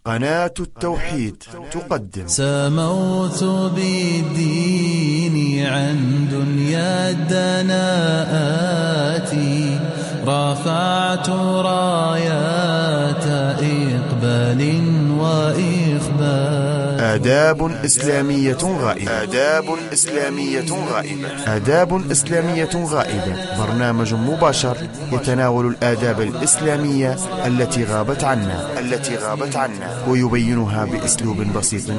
قناة التوحيد تقدم. سموت بالدين عن دنيا الدناءات، رفعت رايات إقبال وإخبات. آداب إسلامية غائبة. آداب إسلامية غائبة، برنامج مباشر يتناول الآداب الإسلامية التي غابت عنا ويبينها بأسلوب بسيط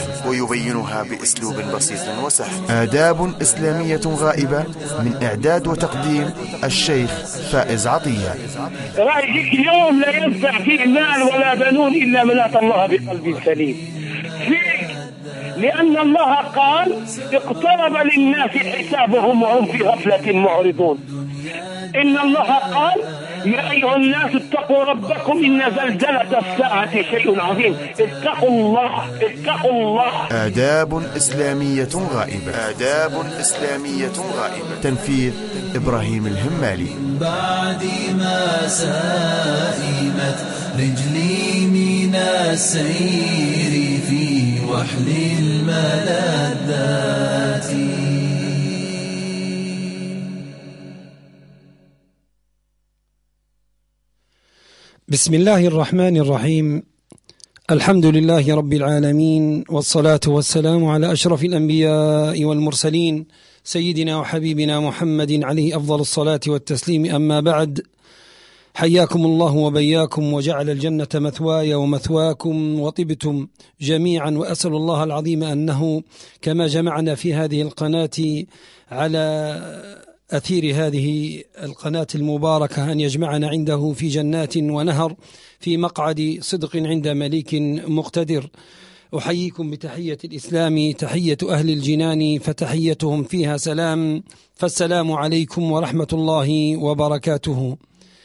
وسهل. آداب إسلامية غائبة، من إعداد وتقديم الشيخ فائز عطية. رأيك اليوم لا ينفع فيه مال ولا بنون إلا من أتى الله بقلب سليم. فيك لأن الله قال اقترب للناس حسابهم وهم في غفلة معرضون. إن الله قال يا أيها الناس اتقوا ربكم إن زلزلة الساعة شيء عظيم. اتقوا الله. آداب إسلامية غائبة. تنفيذ إبراهيم الهمالي. بعد ما سائمت رجلي من السير في وحل الملذات. بسم الله الرحمن الرحيم. الحمد لله رب العالمين، والصلاة والسلام على أشرف الأنبياء والمرسلين، سيدنا وحبيبنا محمد عليه أفضل الصلاة والتسليم. أما بعد، حياكم الله وبياكم، وجعل الجنة مثواي ومثواكم، وطبتم جميعا. وأسأل الله العظيم أنه كما جمعنا في هذه القناة على أثير هذه القناة المباركة أن يجمعنا عنده في جنات ونهر في مقعد صدق عند مليك مقتدر. أحييكم بتحية الإسلام، تحية أهل الجنان، فتحيتهم فيها سلام، فالسلام عليكم ورحمة الله وبركاته.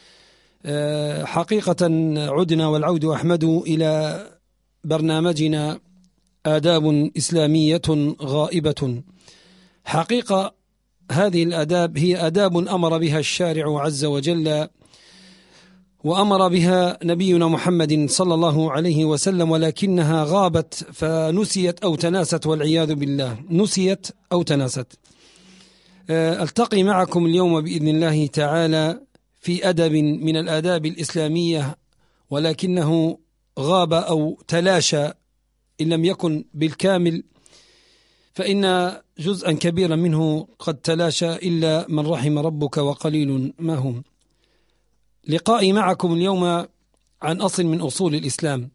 حقيقة عدنا والعود أحمد إلى برنامجنا آداب إسلامية غائبة. حقيقة هذه الآداب هي آداب أمر بها الشارع عز وجل، وأمر بها نبينا محمد صلى الله عليه وسلم، ولكنها غابت فنسيت أو تناست، والعياذ بالله نسيت أو تناست. ألتقي معكم اليوم بإذن الله تعالى في أدب من الآداب الإسلامية، ولكنه غاب أو تلاشى إن لم يكن بالكامل، فإن جزءا كبيرا منه قد تلاشى إلا من رحم ربك وقليل ما هم. لقائي معكم اليوم عن أصل من أصول الإسلام،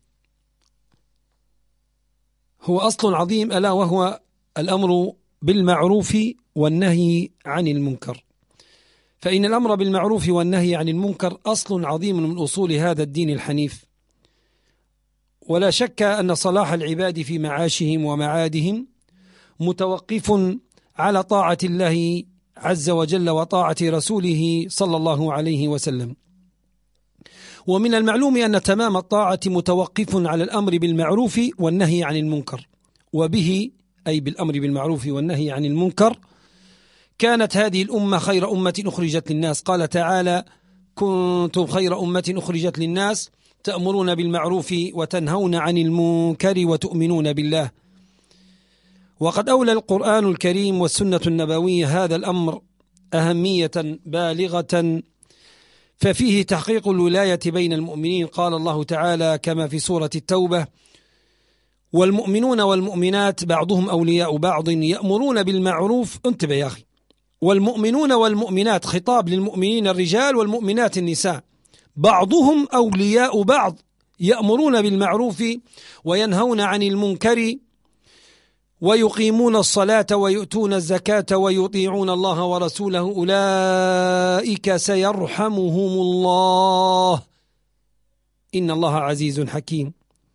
هو أصل عظيم، ألا وهو الأمر بالمعروف والنهي عن المنكر. فإن الأمر بالمعروف والنهي عن المنكر أصل عظيم من أصول هذا الدين الحنيف، ولا شك أن صلاح العباد في معاشهم ومعادهم متوقف على طاعة الله عز وجل وطاعة رسوله صلى الله عليه وسلم. ومن المعلوم أن تمام الطاعة متوقف على الأمر بالمعروف والنهي عن المنكر، وبه أي بالأمر بالمعروف والنهي عن المنكر كانت هذه الأمة خير أمة أخرجت للناس. قال تعالى: كنتم خير أمة أخرجت للناس تأمرون بالمعروف وتنهون عن المنكر وتؤمنون بالله. وقد أولى القرآن الكريم والسنة النبوية هذا الأمر أهمية بالغة، ففيه تحقيق الولاية بين المؤمنين. قال الله تعالى كما في سورة التوبة: والمؤمنون والمؤمنات بعضهم أولياء بعض يأمرون بالمعروف. انتبه يا أخي، والمؤمنون والمؤمنات خطاب للمؤمنين الرجال والمؤمنات النساء، بعضهم أولياء بعض يأمرون بالمعروف وينهون عن المنكر ويقيمون الصلاة ويؤتون الزكاة ويطيعون الله ورسوله أولئك سيرحمهم الله إن الله عزيز حكيم.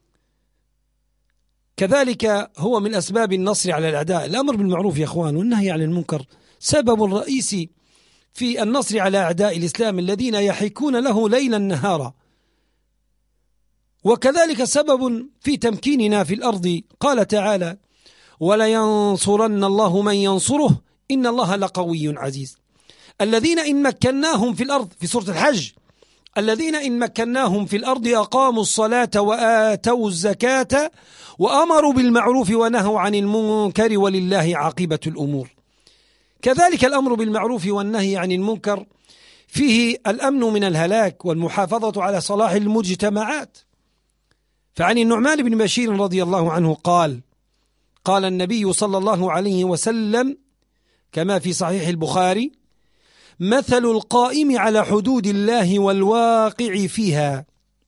كذلك هو من أسباب النصر على الأعداء الأمر بالمعروف يا أخوان، والنهي عن المنكر سبب رئيسي في النصر على أعداء الإسلام الذين يحيكون له ليلا نهارا، وكذلك سبب في تمكيننا في الأرض. قال تعالى: ولينصرن الله من ينصره إن الله لقوي عزيز. الذين إن مكناهم في الأرض في سورة الحج الذين إن مكناهم في الأرض أقاموا الصلاة وآتوا الزكاة وأمروا بالمعروف ونهوا عن المنكر ولله عاقبة الأمور. كذلك الأمر بالمعروف والنهي عن المنكر فيه الأمن من الهلاك والمحافظة على صلاح المجتمعات. فعن النعمان بن بشير رضي الله عنه قال النبي صلى الله عليه وسلم كما في صحيح البخاري: مثل القائم على حدود الله والواقع فيها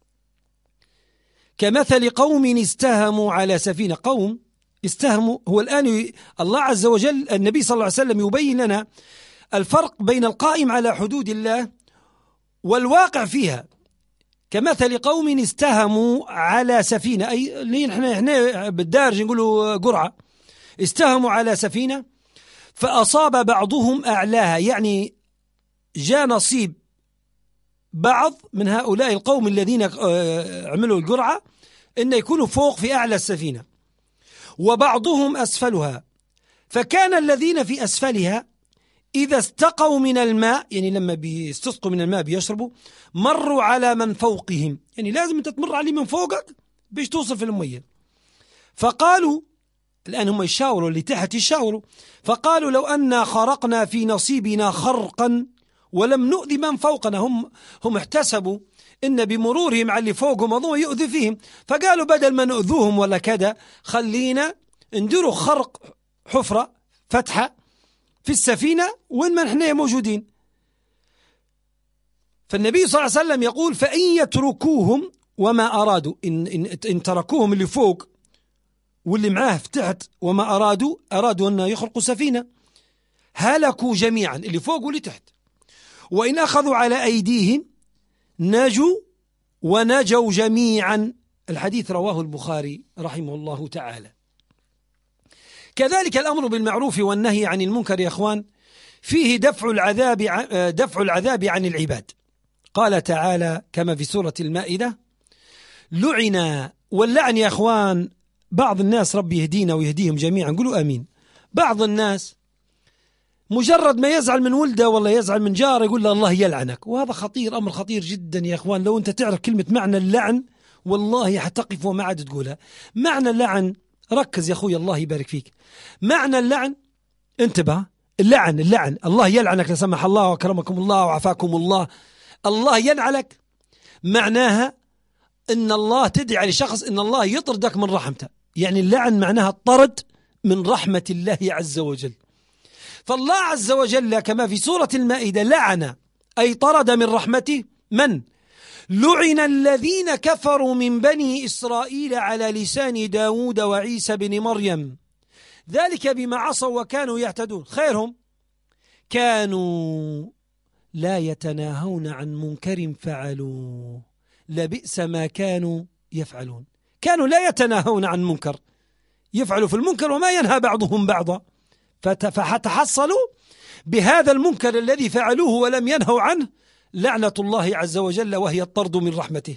كمثل قوم استهموا على سفينة. قوم استهموا، هو الآن الله عز وجل النبي صلى الله عليه وسلم يبين لنا الفرق بين القائم على حدود الله والواقع فيها. كمثل قوم استهموا على سفينة، أي اللي احنا بالدارج نقولوا قرعة، استهموا على سفينة فأصاب بعضهم أعلاها، يعني جاء نصيب بعض من هؤلاء القوم الذين عملوا القرعة أن يكونوا فوق في أعلى السفينة، وبعضهم أسفلها، فكان الذين في أسفلها إذا استقوا من الماء، يعني لما بيستسقوا من الماء بيشربوا، مروا على من فوقهم، يعني لازم أنت تمر عليه من فوقك بيش توصل في المية. فقالوا الآن هم يشاوروا اللي تحت يشاوروا، فقالوا لو أننا خرقنا في نصيبنا خرقا ولم نؤذي من فوقنا. هم احتسبوا إن بمرورهم على اللي فوقهم أظن يؤذي فيهم، فقالوا بدل ما نؤذوهم ولا كذا خلينا نديروا خرق، حفرة فتحة في السفينة وين ما نحن موجودين. فالنبي صلى الله عليه وسلم يقول: فإن يتركوهم وما أرادوا، إن تركوهم اللي فوق واللي معاه في تحت وما أرادوا أن يخرقوا سفينة هلكوا جميعا، اللي فوق واللي تحت. وإن أخذوا على أيديهم نجوا ونجوا جميعا. الحديث رواه البخاري رحمه الله تعالى. كذلك الأمر بالمعروف والنهي عن المنكر يا أخوان فيه دفع العذاب عن العباد. قال تعالى كما في سورة المائدة: لعن. واللعن يا أخوان بعض الناس ربي يهدينا ويهديهم جميعا، قولوا آمين. بعض الناس مجرد ما يزعل من ولده ولا يزعل من جاره يقول له الله يلعنك، وهذا خطير، أمر خطير جدا يا أخوان. لو أنت تعرف كلمة معنى اللعن والله حتقف وما عاد تقولها. معنى اللعن، ركز يا أخوي الله يبارك فيك، معنى اللعن، انتبه، اللعن الله يلعنك لا سمح الله وكرمكم الله وعفاكم الله، الله يلعنك معناها إن الله تدعي لشخص إن الله يطردك من رحمته، يعني اللعن معناها الطرد من رحمة الله عز وجل. فالله عز وجل كما في سورة المائدة لعن أي طرد من رحمته من؟ لعن الذين كفروا من بني إسرائيل على لسان داود وعيسى بن مريم ذلك بما عصوا وكانوا يعتدون. خيرهم كانوا لا يتناهون عن منكر فعلوه لبئس ما كانوا يفعلون. كانوا لا يتناهون عن منكر، يفعلوا في المنكر وما ينهى بعضهم بعضا، فتحصلوا بهذا المنكر الذي فعلوه ولم ينهوا عنه لعنة الله عز وجل وهي الطرد من رحمته.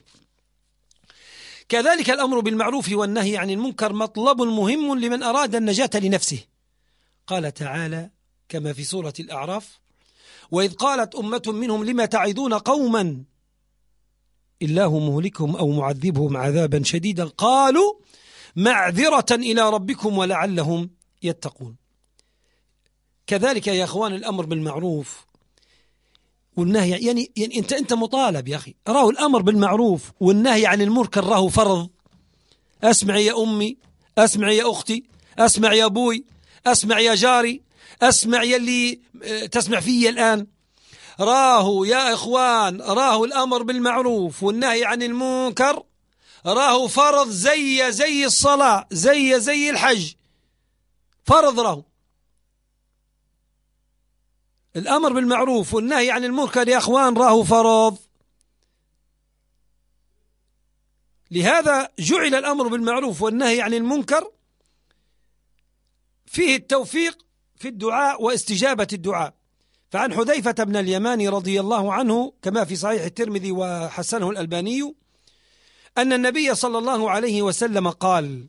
كذلك الأمر بالمعروف والنهي عن المنكر مطلب مهم لمن أراد النجاة لنفسه. قال تعالى كما في سورة الأعراف: وإذ قالت أمة منهم لما تعظون قوما الله مهلكهم أو معذبهم عذابا شديدا قالوا معذرة إلى ربكم ولعلهم يتقون. كذلك يا أخوان الأمر بالمعروف والنهي، يعني أنت مطالب يا أخي، راه الأمر بالمعروف والنهي عن المنكر راه فرض. أسمع يا أمي، أسمع يا أختي، أسمع يا أبوي، أسمع يا جاري، أسمع يلي تسمع فيه الآن، راه يا إخوان راه الأمر بالمعروف والنهي عن المنكر راه فرض زي الصلاة، زي الحج، فرض. راه الأمر بالمعروف والنهي عن المنكر يا أخوان راه فرض. لهذا جعل الأمر بالمعروف والنهي عن المنكر فيه التوفيق في الدعاء واستجابة الدعاء. فعن حذيفة بن اليمان رضي الله عنه كما في صحيح الترمذي وحسنه الألباني أن النبي صلى الله عليه وسلم قال،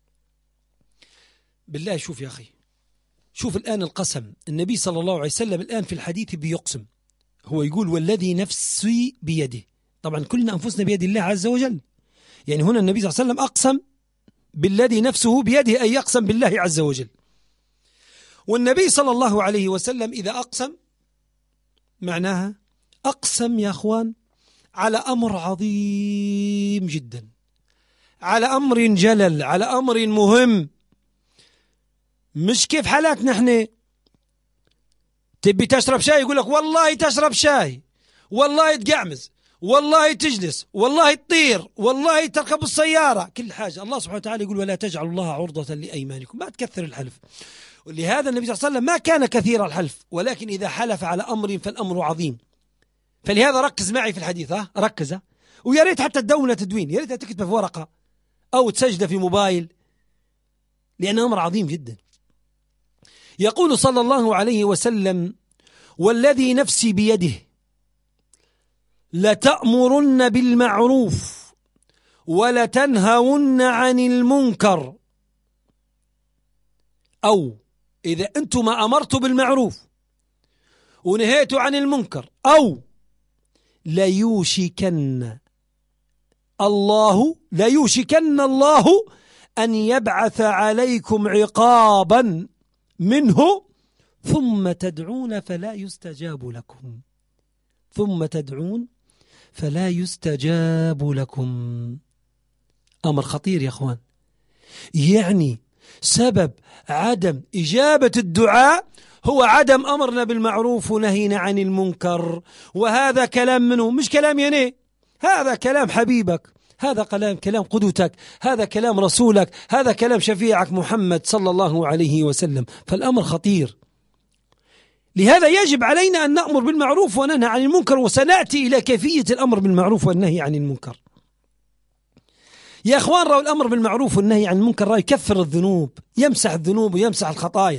بالله شوف يا أخي، شوف الآن القسم، النبي صلى الله عليه وسلم الآن في الحديث بيقسم، هو يقول والذي نفسي بيده، طبعا كلنا أنفسنا بيد الله عز وجل. يعني هنا النبي صلى الله عليه وسلم أقسم بالذي نفسه بيده أن يقسم بالله عز وجل. والنبي صلى الله عليه وسلم إذا أقسم معناها أقسم يا أخوان على أمر عظيم جدا، على أمر جلل، على أمر مهم. مش كيف حالاتنا احنا، تبي تشرب شاي يقول لك والله تشرب شاي، والله تقعمز، والله تجلس، والله تطير، والله تركب السيارة، كل حاجة. الله سبحانه وتعالى يقول ولا تجعلوا الله عرضة لأيمانكم، ما تكثر الحلف. ولهذا النبي صلى الله عليه وسلم ما كان كثير الحلف، ولكن إذا حلف على أمر فالأمر عظيم. فلهذا ركز معي في الحديث، ركز، ويا ريت حتى تدون تدوين، يا ريت تكتب في ورقة أو تسجل في موبايل، لأنه أمر عظيم جدا. يقول صلى الله عليه وسلم والذي نفسي بيده لتأمرن بالمعروف ولتنهون عن المنكر، أو إذا أنتم أمرتوا بالمعروف ونهيتوا عن المنكر، أو ليوشكن الله أن يبعث عليكم عقابا منه ثم تدعون فلا يستجاب لكم، ثم تدعون فلا يستجاب لكم. أمر خطير يا أخوان. يعني سبب عدم إجابة الدعاء هو عدم أمرنا بالمعروف ونهينا عن المنكر. وهذا كلام منه، مش كلام يني، هذا كلام حبيبك، هذا كلام قدوتك، هذا كلام رسولك، هذا كلام شفيعك محمد صلى الله عليه وسلم. فالأمر خطير. لهذا يجب علينا أن نأمر بالمعروف وننهى عن المنكر، وسنأتي إلى كيفية الأمر بالمعروف والنهي عن المنكر. يا أخوان، رأوا الأمر بالمعروف والنهي عن المنكر رأوا يكفر الذنوب، يمسح الذنوب ويمسح الخطايا.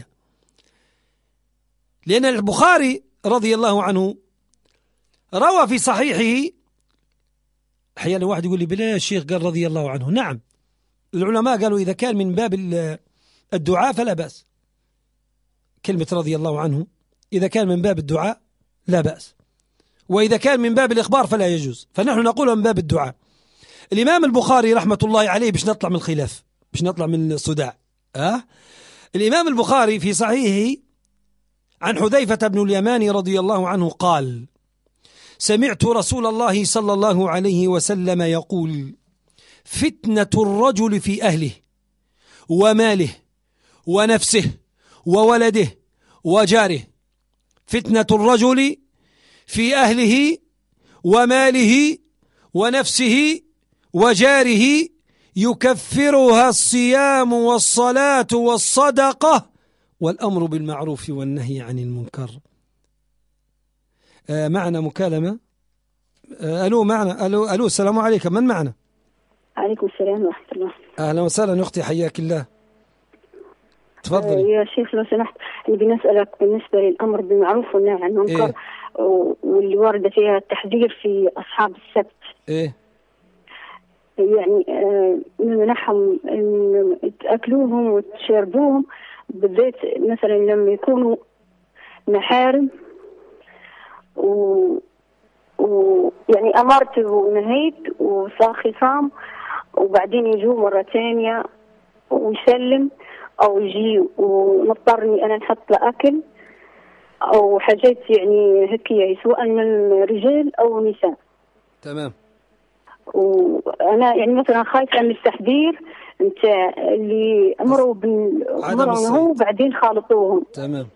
لأن البخاري رضي الله عنه روى في صحيحه، أحيانا واحد يقول لي بلا الشيخ قال رضي الله عنه. نعم، العلماء قالوا إذا كان من باب الدعاء فلا بأس، كلمة رضي الله عنه إذا كان من باب الدعاء لا بأس، وإذا كان من باب الإخبار فلا يجوز، فنحن نقول من باب الدعاء. الإمام البخاري رحمة الله عليه، باش نطلع من الخلاف، باش نطلع من الصداع، الإمام البخاري في صحيحه عن حذيفة بن اليمان رضي الله عنه قال سمعت رسول الله صلى الله عليه وسلم يقول فتنة الرجل في أهله وماله ونفسه وولده وجاره، فتنة الرجل في أهله وماله ونفسه وجاره يكفرها الصيام والصلاة والصدقة والأمر بالمعروف والنهي عن المنكر. معنا مكالمة. ألو معنا. ألو السلام عليكم، من معنا؟ عليكم السلام ورحمة الله. أهلا وسهلا أختي، حياك الله، تفضلي. يا شيخ لو سمحت، اللي بنسألك بالنسبة للأمر بالمعروف والنهي عن المنكر، واللي واردة فيها التحذير في أصحاب السبت. يعني نمنعهم إن تأكلوهم وتشربوهم، بالذات مثلا لما يكونوا محارم، يعني أمرت ونهيت وصار خصام، وبعدين يجوا مرة ثانية ويسلم، أو يجي ونضطرني أنا نحط له أكل أو حاجات يعني هكية، سواء من رجال أو نساء. تمام. وأنا يعني مثلا خايفة من التحذير نتاع اللي أمروا بالأمر بعدين خالطوهم. تمام.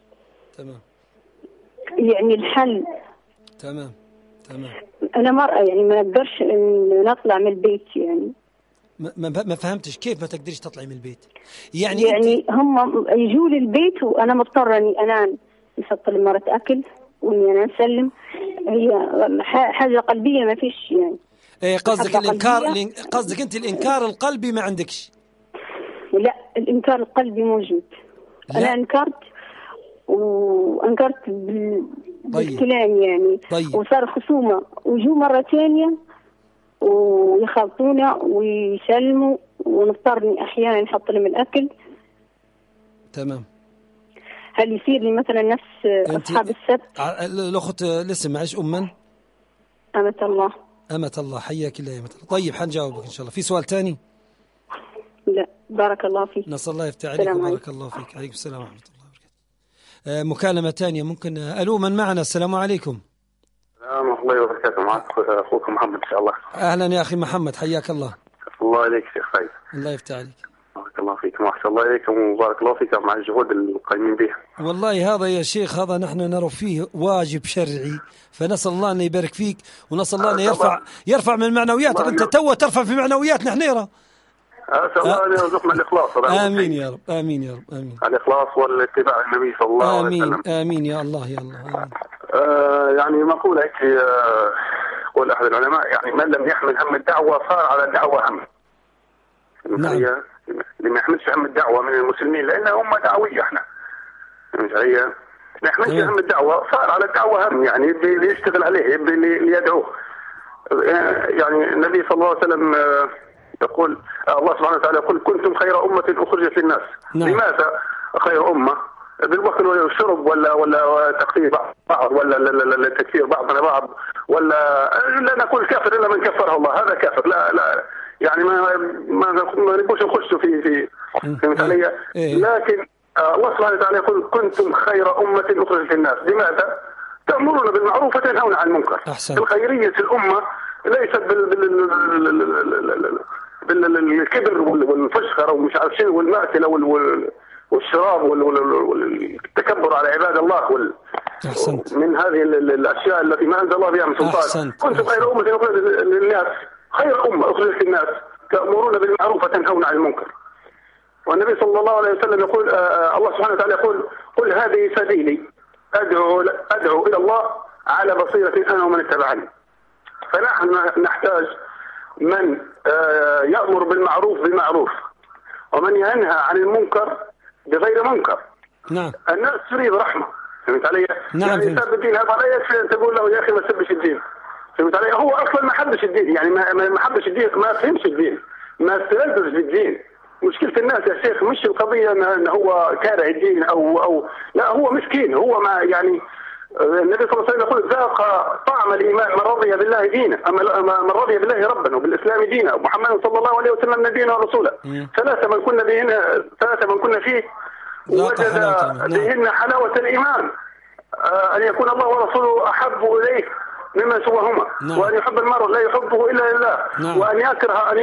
يعني الحل. تمام. أنا مرأة يعني ما أقدرش إن نطلع من البيت. يعني ما فهمتش كيف ما تقدرش تطلعي من البيت؟ يعني هم يجوا لي البيت وأنا مضطرة إني أنا نحط لمرة أكل وإني أنا أسلم. هي حاجة قلبية ما فيش يعني. قصدك قصدك أنت الإنكار القلبي ما عندكش؟ لا، الإنكار القلبي موجود. أنا أنكرت بالكلام يعني. وصار خصومة، وجو مرة ثانية ويخلطونا ويسلموا، ونضطرني أحيانا نحط لهم الأكل. تمام. هل يصير لي مثلا نفس أصحاب السبت؟ الأخت لسه معيش أما أمة الله. أمة الله، حياك الله يا أمة الله. طيب حنجاوبك إن شاء الله. في سؤال تاني؟ لا، بارك الله فيك. نسأل الله يفتح عليك وبارك الله فيك. عليكم السلام ورحمة الله وبركاته. مكالمة تانية ممكن. ألو، من معنا؟ السلام عليكم. السلام ورحمة الله وبركاته. معك أخوك محمد إن شاء الله. أهلا يا أخي محمد، حياك الله. الله عليك شيخ خالد. الله يفتح عليك. بارك الله فيك. ما شاء الله عليكم وبارك الله فيك مع الجهود القائمين بها. والله هذا يا شيخ، هذا نحن نرى فيه واجب شرعي، فنسأل الله أن يبارك فيك، ونسأل الله أن يرفع من معنوياتك. أنت تو ترفع في معنوياتنا حنيرة. أسأل الله أن يرزقنا الإخلاص. آمين يا رب، آمين يا رب، آمين. الإخلاص والاتباع النبي صلى الله عليه وسلم. آمين آمين يا الله يا الله. آمين. يعني مقولة هيك قول أحد العلماء، يعني من لم يحمل هم الدعوة صار على الدعوة هم. نعم. اللي ما يحملش هم الدعوة من المسلمين، لأنها أمة دعوية إحنا. هي ما يحملش هم الدعوة صار على الدعوة هم، يعني اللي يشتغل عليه، اللي يدعوه. يعني النبي صلى الله عليه وسلم يقول، الله سبحانه وتعالى يقول: كنتم خير أمة أخرجت للناس. نعم. لماذا خير أمة؟ بالوكل والشرب ولا تقتيل بعض ولا تكفير بعضنا بعض، ولا لا نقول كافر إلا من كفره الله، هذا كافر. لا يعني ما نبوش نخش في فهمت علي؟ لكن الله سبحانه وتعالى يقول: كنتم خير أمة أخرجت للناس. لماذا؟ تأمرون بالمعروف وتنهون عن المنكر. الخيرية الأمة ليست بالكبر والفشخر ومش عارف شنو والمأكلة والشراب والتكبر على عباد الله من هذه الأشياء التي ما أنزل الله بها من سلطان. كنتم خير أمة أخرجت للناس، خير أمة أخرجت للناس تأمرون بالمعروف وتنهون عن المنكر. والنبي صلى الله عليه وسلم يقول، الله سبحانه وتعالى يقول: قل هذه سبيلي أدعو إلى الله على بصيرة أنا ومن اتبعني. فنحن نحتاج من يأمر بالمعروف بمعروف، ومن ينهى عن المنكر بغير منكر. نعم. الناس تريد رحمة. فهمت علي؟ نعم. يعني يسب الدين، هذا لا يكفي أن تقول له يا أخي ما تسبش الدين. فهمت علي؟ هو أصلا ما حبش الدين، يعني ما حبش الدين، ما فهمش الدين، ما استلذش بالدين. مشكلة الناس يا شيخ مش القضية أن هو كاره الدين أو لا، هو مسكين. هو ما يعني النبي صلى الله عليه وسلم يقول: ذاق طعم الإيمان من رضي بالله دينا، من رضي بالله ربا وبالإسلام دينا ومحمد صلى الله عليه وسلم نبينا ورسوله. ثلاثة من كنا فيه وجد بهن حلاوة الإيمان، أن يكون الله ورسوله أحب إليه مما سواهما. نعم. وأن يحب المرء لا يحبه إلا لله. نعم. وأن يكره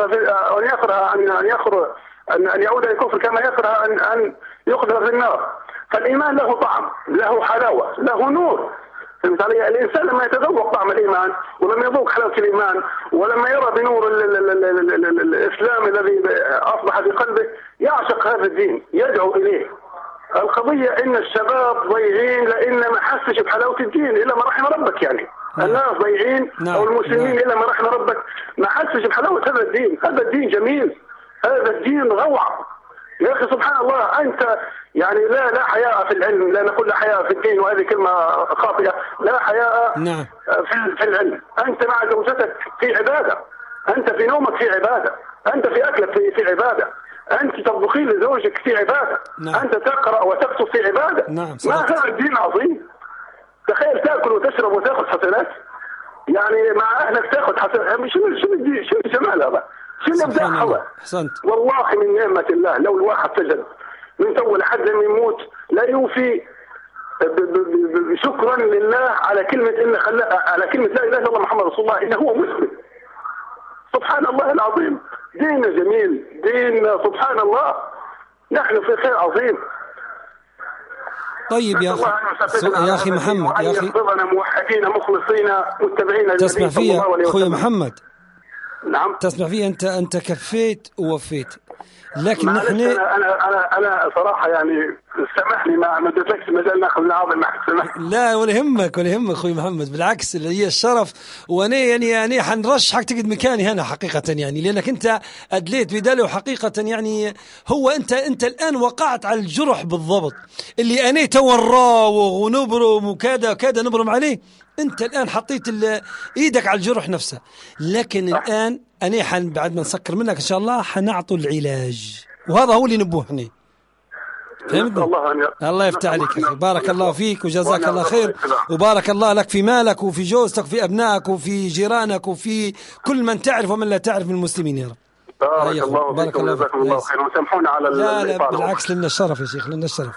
أن يعود إلى الكفر كما يكره أن يقذف في النار. فالإيمان له طعم، له حلاوة، له نور. فهمت علي؟ الإنسان لما يتذوق طعم الإيمان، ولما يذوق حلاوة الإيمان، ولما يرى بنور الإسلام الذي أصبح في قلبه، يعشق هذا الدين، يدعو إليه. القضية إن الشباب ضيعين لأن ما حسش بحلاوة الدين إلا ما رحم ربك. يعني الناس ضيعين أو المسلمين إلا ما رحم ربك ما حسش بحلاوة هذا الدين. هذا الدين جميل، هذا الدين روعة يا أخي. سبحان الله، أنت يعني لا حياء في العلم، لا نقول لا حياء في الدين وهذه كلمة خاطئة. لا حياء. نعم. في العلم. أنت مع زوجتك في عبادة، أنت في نومك في عبادة، أنت في أكلك في عبادة، أنت تطبخين لزوجك في عبادة. نعم. أنت تقرأ وتكتب في عبادة. نعم. ما هذا الدين عظيم؟ تخيل تأكل وتشرب وتأخذ حسنات، يعني مع أهلك تأخذ حسنات. شو الجمال هذا؟ شو الإبداع هذا؟ والله من نعمة الله. لو الواحد سجد من أول حد لما يموت لا يوفي شكرا لله على كلمة على كلمة لا إله إلا الله محمد رسول الله، إنه هو مسلم. سبحان الله العظيم. ديننا جميل، ديننا سبحان الله، نحن في خير عظيم. طيب يا أخي محمد، يا أخي يحفظنا موحدين مخلصين متبعين. تسمع فيها أخوي محمد؟ نعم. تسمع فيها. أنت كفيت ووفيت، لكن نحن أنا صراحة يعني سامحني ما اديتلكش مجال ناخذ نعاضل معك. لا ولا يهمك أخوي محمد، بالعكس اللي هي الشرف. وأنا يعني حنرشحك تقعد مكاني هنا حقيقة، يعني لأنك أنت أدليت بداله حقيقة. يعني هو أنت الآن وقعت على الجرح بالضبط اللي أنا توراه ونبرم وكذا نبرم عليه. أنت الآن حطيت إيدك على الجرح نفسه. لكن الآن أنا بعد ما نسكر منك إن شاء الله حنعطوا العلاج، وهذا هو اللي نبوه هنا. الله يفتح عليك أخي. بارك الله فيك وجزاك الله خير، وبارك الله لك في مالك وفي جوزتك وفي أبنائك وفي جيرانك وفي كل من تعرف ومن لا تعرف من المسلمين يا رب. بارك الله فيك وجزاكم الله خير، وسامحونا على لا بالعكس، لنا الشرف يا شيخ، لنا الشرف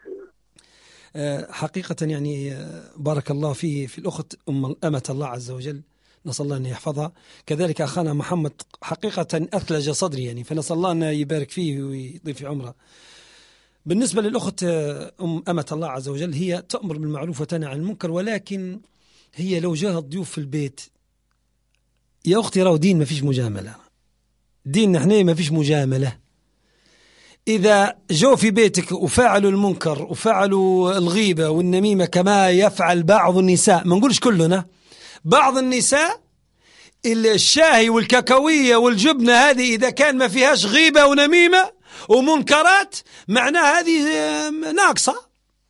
حقيقة. يعني بارك الله في الأخت أمة الله عز وجل، نسأل الله أن يحفظها. كذلك أخانا محمد حقيقة أثلج صدري، يعني فنسأل الله أن يبارك فيه ويضيف في عمره. بالنسبة للأخت أمة الله عز وجل، هي تأمر بالمعروف وتنهى عن المنكر، ولكن هي لو جاء الضيوف في البيت، يا أختي راهو دين ما فيش مجاملة، دين نحن ما فيش مجاملة. إذا جو في بيتك وفعلوا المنكر وفعلوا الغيبة والنميمة كما يفعل بعض النساء، ما نقولش كلنا، بعض النساء الشاهي والكاكاوية والجبنة هذه إذا كان ما فيهاش غيبة ونميمة ومنكرات معناها هذه ناقصة.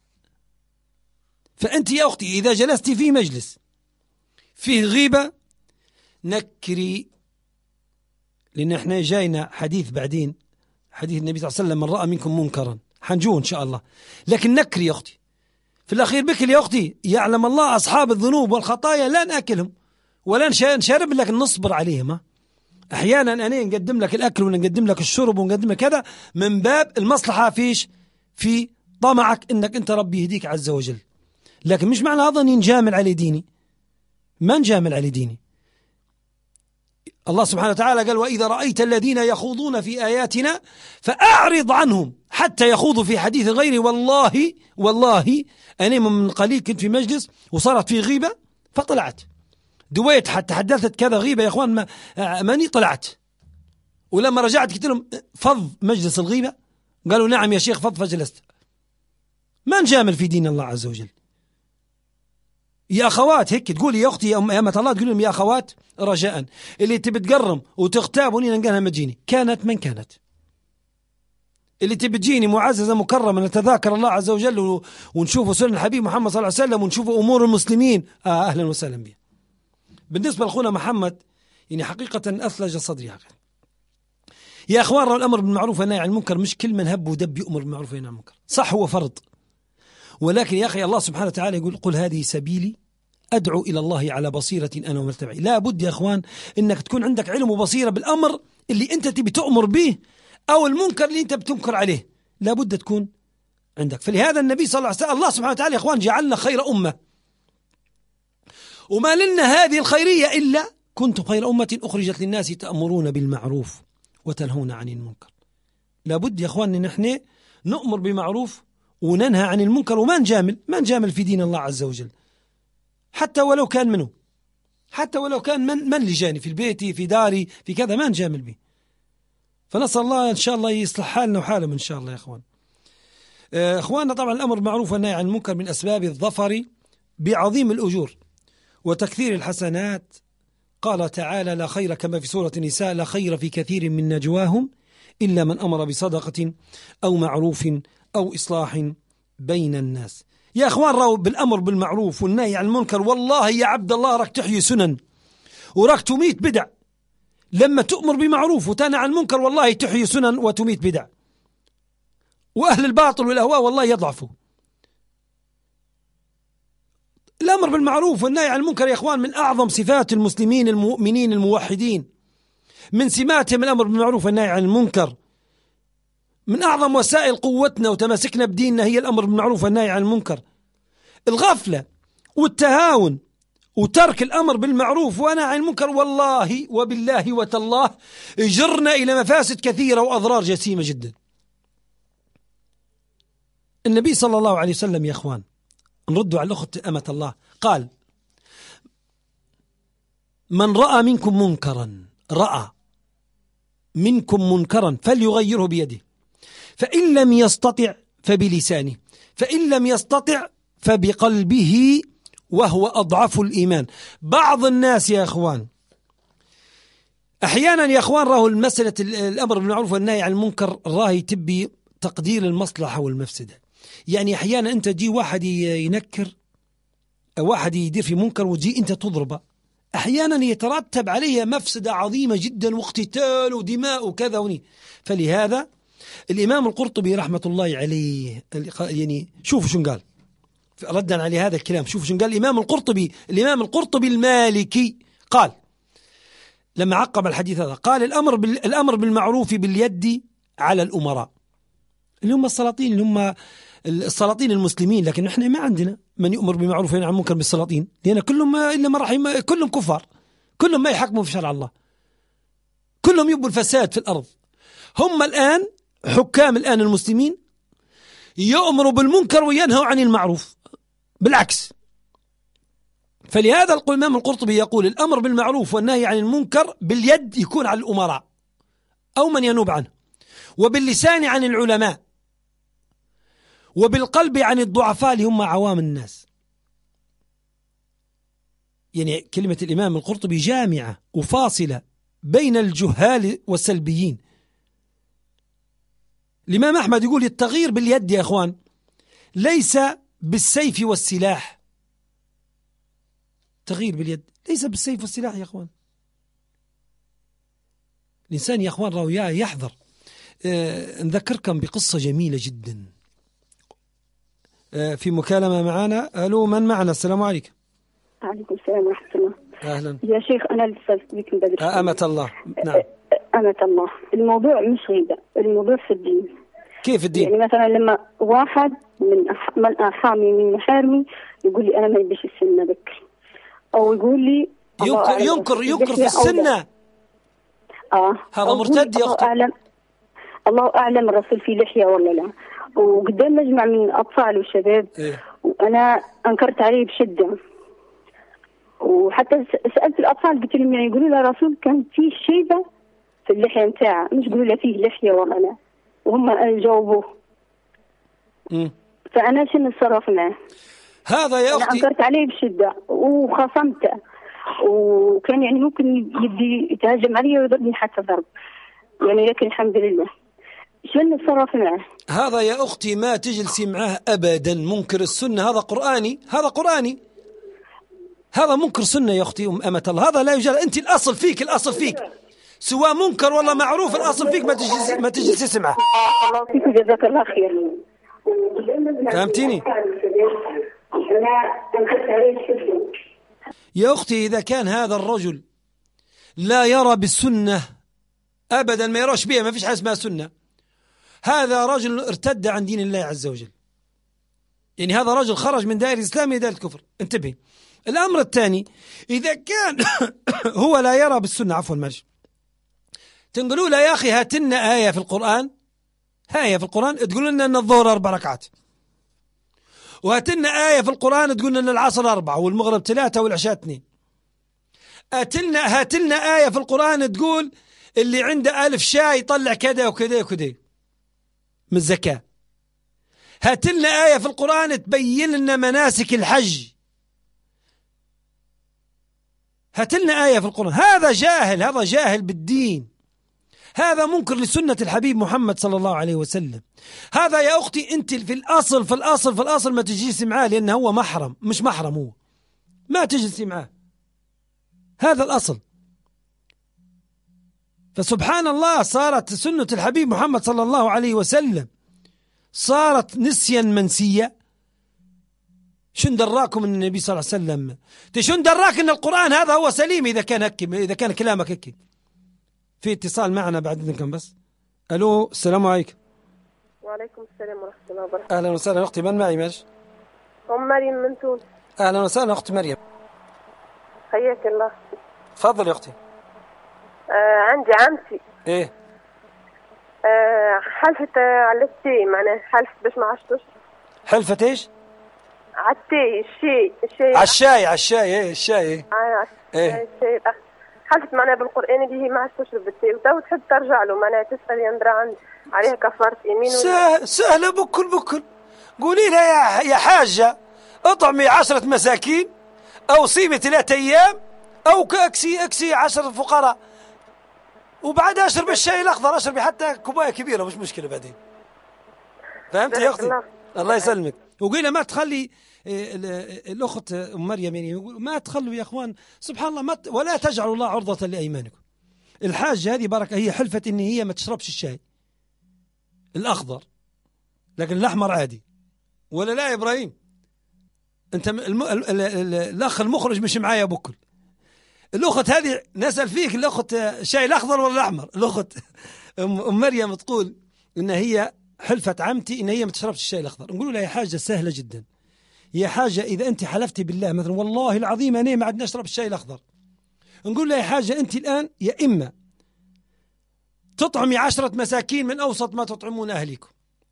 فأنت يا أختي إذا جلست في مجلس فيه غيبة نكري، لأن احنا جاينا حديث بعدين، حديث النبي صلى الله عليه وسلم: من رأى منكم منكرا، حنجوه إن شاء الله. لكن نكري يا أختي، في الأخير بكل يا أختي، يعلم الله أصحاب الذنوب والخطايا لا نأكلهم ولا نشرب لك، نصبر عليهم. أحيانا أنا نقدم لك الأكل ونقدم لك الشرب ونقدم لك كذا من باب المصلحة في طمعك إنك أنت ربي يهديك عز وجل، لكن مش معنى هذا أني نجامل على ديني، ما نجامل على ديني. الله سبحانه وتعالى قال: وإذا رأيت الذين يخوضون في آياتنا فأعرض عنهم حتى يخوضوا في حديث غيره. والله أنا من قليل كنت في مجلس وصارت في غيبة فطلعت دويت، حتى حدثت كذا غيبة يا أخوان ماني طلعت، ولما رجعت قلت لهم: فض مجلس الغيبة؟ قالوا: نعم يا شيخ فض، فجلست. ما نجامل في دين الله عز وجل. يا أخوات هيك تقولي يا أختي يا أمة الله، تقول لهم: يا أخوات رجاء اللي تبي تقرم وتغتاب ونينا نقالها ما تجيني، كانت من كانت. اللي تبي تجيني معززة مكرمة نتذاكر الله عز وجل ونشوف سنن الحبيب محمد صلى الله عليه وسلم ونشوف أمور المسلمين، أهلا وسهلا به. بالنسبة لأخونا محمد يعني حقيقة أثلج صدري يا أخوان. رأوا الأمر بالمعروف والنهي عن المنكر مش كل من هب ودب يؤمر بالمعروف والنهي عن المنكر، صح هو فرض، ولكن يا أخي الله سبحانه وتعالى يقول: قل هذه سبيلي أدعو إلى الله على بصيرة أنا ومن اتبعني. لا بد يا أخوان إنك تكون عندك علم وبصيرة بالأمر اللي أنت تبي تؤمر به أو المنكر اللي أنت بتنكر عليه، لا بد تكون عندك. فلهذا النبي صلى الله عليه وسلم، الله سبحانه وتعالى يا أخوان جعلنا خير أمة، وما لنا هذه الخيرية إلا كنتم خير أمة أخرجت للناس تأمرون بالمعروف وتنهون عن المنكر. لا بد يا أخوان إن نحن نؤمر بمعروف وننهى عن المنكر، وما نجامل في دين الله عز وجل، حتى ولو كان منه، حتى ولو كان من لجاني في البيت في داري في كذا، ما نجامل به. فنسأل الله إن شاء الله يصلح حالنا وحالهم إن شاء الله يا أخوان. أخواننا طبعا الأمر بالمعروف والنهي عن المنكر من أسباب الظفر بعظيم الأجور وتكثير الحسنات. قال تعالى: لا خير، كما في سورة النساء: لا خير في كثير من نجواهم إلا من أمر بصدقة أو معروف أو إصلاح بين الناس. يا أخوان راوا بالأمر بالمعروف والنهي عن المنكر، والله يا عبد الله راك تحيي سنن وراك تميت بدع. لما تؤمر بمعروف وتنهى عن المنكر والله تحيي سنن وتميت بدع، وأهل الباطل والأهواء والله يضعفوا. الأمر بالمعروف والنهي عن المنكر يا أخوان من أعظم صفات المسلمين المؤمنين الموحدين، من سماتهم الأمر بالمعروف والنهي عن المنكر. من أعظم وسائل قوتنا وتماسكنا بديننا هي الأمر بالمعروف والنهي عن المنكر. الغفلة والتهاون وترك الأمر بالمعروف والنهي عن المنكر والله وبالله وتالله يجرنا إلى مفاسد كثيرة وأضرار جسيمة جدا. النبي صلى الله عليه وسلم يا أخوان، نردوا على الأخت أمة الله، قال: من رأى منكم منكرا فليغيره بيده، فإن لم يستطع فبلسانه، فإن لم يستطع فبقلبه وهو أضعف الإيمان. بعض الناس يا أخوان أحيانا يا أخوان راهو المسألة الأمر بالمعروف والنهي عن المنكر راهي تبي تقدير المصلحة والمفسدة. يعني أحيانا أنت تجي واحد ينكر أو واحد يدير في منكر وتجي أنت تضربه، أحيانا يترتب عليها مفسدة عظيمة جدا واقتتال ودماء وكذا وني. فلهذا الإمام القرطبي رحمة الله عليه يعني شوفوا شو قال ردا على هذا الكلام. شوفوا شو قال الإمام القرطبي المالكي قال لما عقب الحديث هذا، قال الأمر بالمعروف باليد على الأمراء اللي هم السلاطين، اللي هم السلاطين المسلمين، لكن احنا ما عندنا من يؤمر بالمعروف وينهى عن المنكر بالسلاطين، لأن كلهم إلا من رحم كلهم كفار، كلهم ما يحكموا في شرع الله، كلهم يبوا الفساد في الأرض. هم الآن حكام الآن المسلمين يؤمروا بالمنكر وينهوا عن المعروف بالعكس. فلهذا الإمام القرطبي يقول الأمر بالمعروف والنهي عن المنكر باليد يكون على الأمراء أو من ينوب عنه، وباللسان عن العلماء، وبالقلب عن الضعفاء اللي هم عوام الناس. يعني كلمة الإمام القرطبي جامعة وفاصلة بين الجهال والسلبيين. الإمام أحمد يقول التغيير باليد يا أخوان ليس بالسيف والسلاح، تغيير باليد ليس بالسيف والسلاح يا أخوان. الإنسان يا أخوان راه يحذر. نذكركم بقصة جميلة جدا. في مكالمة معنا. ألو، من معنا؟ السلام عليكم. عليكم السلام ورحمة الله. أهلا يا شيخ، أنا اتصلت بك من بدري. أمة الله. نعم، أمة الله. الموضوع مش غيبة، الموضوع في الدين. كيف الدين؟ يعني مثلا لما واحد من أحامي من محارمي يقول لي أنا ما يبيش السنة بك، أو يقول لي ينكر في السنة. هذا مرتد يا أختي. الله أعلم الرسول في لحية ولا لا. وقدام مجمع من الأطفال والشباب وأنا أنكرت عليه بشدة، وحتى سألت الأطفال قلت لهم يعني يقولوا له الرسول كان فيه شيبة في اللحية نتاعه، مش يقولوا له فيه لحية ولا لا، وهم جاوبوه. فأنا شنو نتصرف معه؟ هذا يا أختي أنا أنكرت عليه بشدة وخصمته، وكان يعني ممكن يبدي يتهجم علي ويضربني حتى ضرب يعني، لكن الحمد لله. شنو نتصرف معه؟ هذا يا أختي ما تجلسي معه أبدا. منكر السنة هذا قرآني، هذا قرآني، هذا منكر سنة يا أختي أمة الله. هذا لا يوجد. أنت الأصل فيك سواء منكر ولا معروف، الأصل فيك ما تجلسي سمعه. الله فيك وجزاك الله خير. فهمتيني يا أختي؟ إذا كان هذا الرجل لا يرى بالسنة أبدا، ما يراش بها، ما فيش حاجة اسمها سنة، هذا رجل ارتد عن دين الله عز وجل. يعني هذا رجل خرج من دائرة الإسلام إلى دائرة الكفر. انتبه. الأمر الثاني، إذا كان هو لا يرى بالسنة، عفوا ماشي، تنقلوا له يا أخي هات لنا آية في القرآن، آية في القرآن تقول لنا أن الظهر 4 ركعات، وهات لنا آية في القرآن تقول لنا العصر 4 والمغرب 3 والعشاء 2. هات لنا آية في القرآن تقول اللي عنده 1000 شاي يطلع كذا وكذا وكذا من الزكاة. هات لنا آية في القرآن تبين لنا مناسك الحج. هات لنا آية في القرآن. هذا جاهل بالدين، هذا منكر لسنة الحبيب محمد صلى الله عليه وسلم. هذا يا أختي أنت في الأصل ما تجلسي معاه، لأنه هو محرم، مش محرم، هو ما تجلسي معاه، هذا الأصل. فسبحان الله صارت سنة الحبيب محمد صلى الله عليه وسلم صارت نسيا منسية. شن دراكم ان النبي صلى الله عليه وسلم، شن دراك ان القرآن هذا هو سليم إذا كان كلامك هيك. في اتصال معنا بعد إذنكم بس. ألو، السلام عليكم. وعليكم السلام ورحمة الله وبركاته. أهلا وسهلا أختي، من معي ماشي؟ أم مريم من تونس. أهلا وسهلا أختي مريم. حياك الله. تفضل يا أختي. عندي عمتي. إيه؟ حلفت على الشاي، معناها حلفت باش ما عشتوش. حلفت إيش؟ على الشاي. على الشاي إيه الشاي إيه؟ الشاي. حلفت معناها بالقرآن اللي هي ما عادش تشرب الشاي، وتو تحب ترجع له، معناها تسأل يندرى عندي عليها كفارة يمين. سهلة بكل. قولي لها يا حاجة اطعمي 10 مساكين، أو صيمي 3 أيام، أو أكسي 10 فقراء، وبعدها أشرب الشاي الأخضر، أشربي حتى كوباية كبيرة مش مشكلة بعدين. فهمت يا أختي؟ الله يسلمك. وقيل ما تخلي الأخت أم مريم يعني ما تخلوا يا أخوان، سبحان الله، ولا تجعلوا الله عرضة لأيمانكم. الحاجة هذه بركة، هي حلفت إن هي ما تشربش الشاي، الأخضر، لكن الأحمر عادي، ولا لا يا إبراهيم؟ أنت الأخ المخرج مش معايا بكل. الأخت هذه نسأل فيك، الأخت شاي الأخضر ولا الأحمر؟ الأخت أم مريم تقول إن هي حلفت عمتي إن هي ما تشربش الشاي الأخضر. نقول لها هي حاجة سهلة جدا، هي حاجة إذا أنت حلفتي بالله مثلا والله العظيم أنا ما عاد نشرب الشاي الأخضر، نقول لها هي حاجة أنت الآن يا إما تطعمي 10 مساكين من أوسط ما تطعمون أهلكم،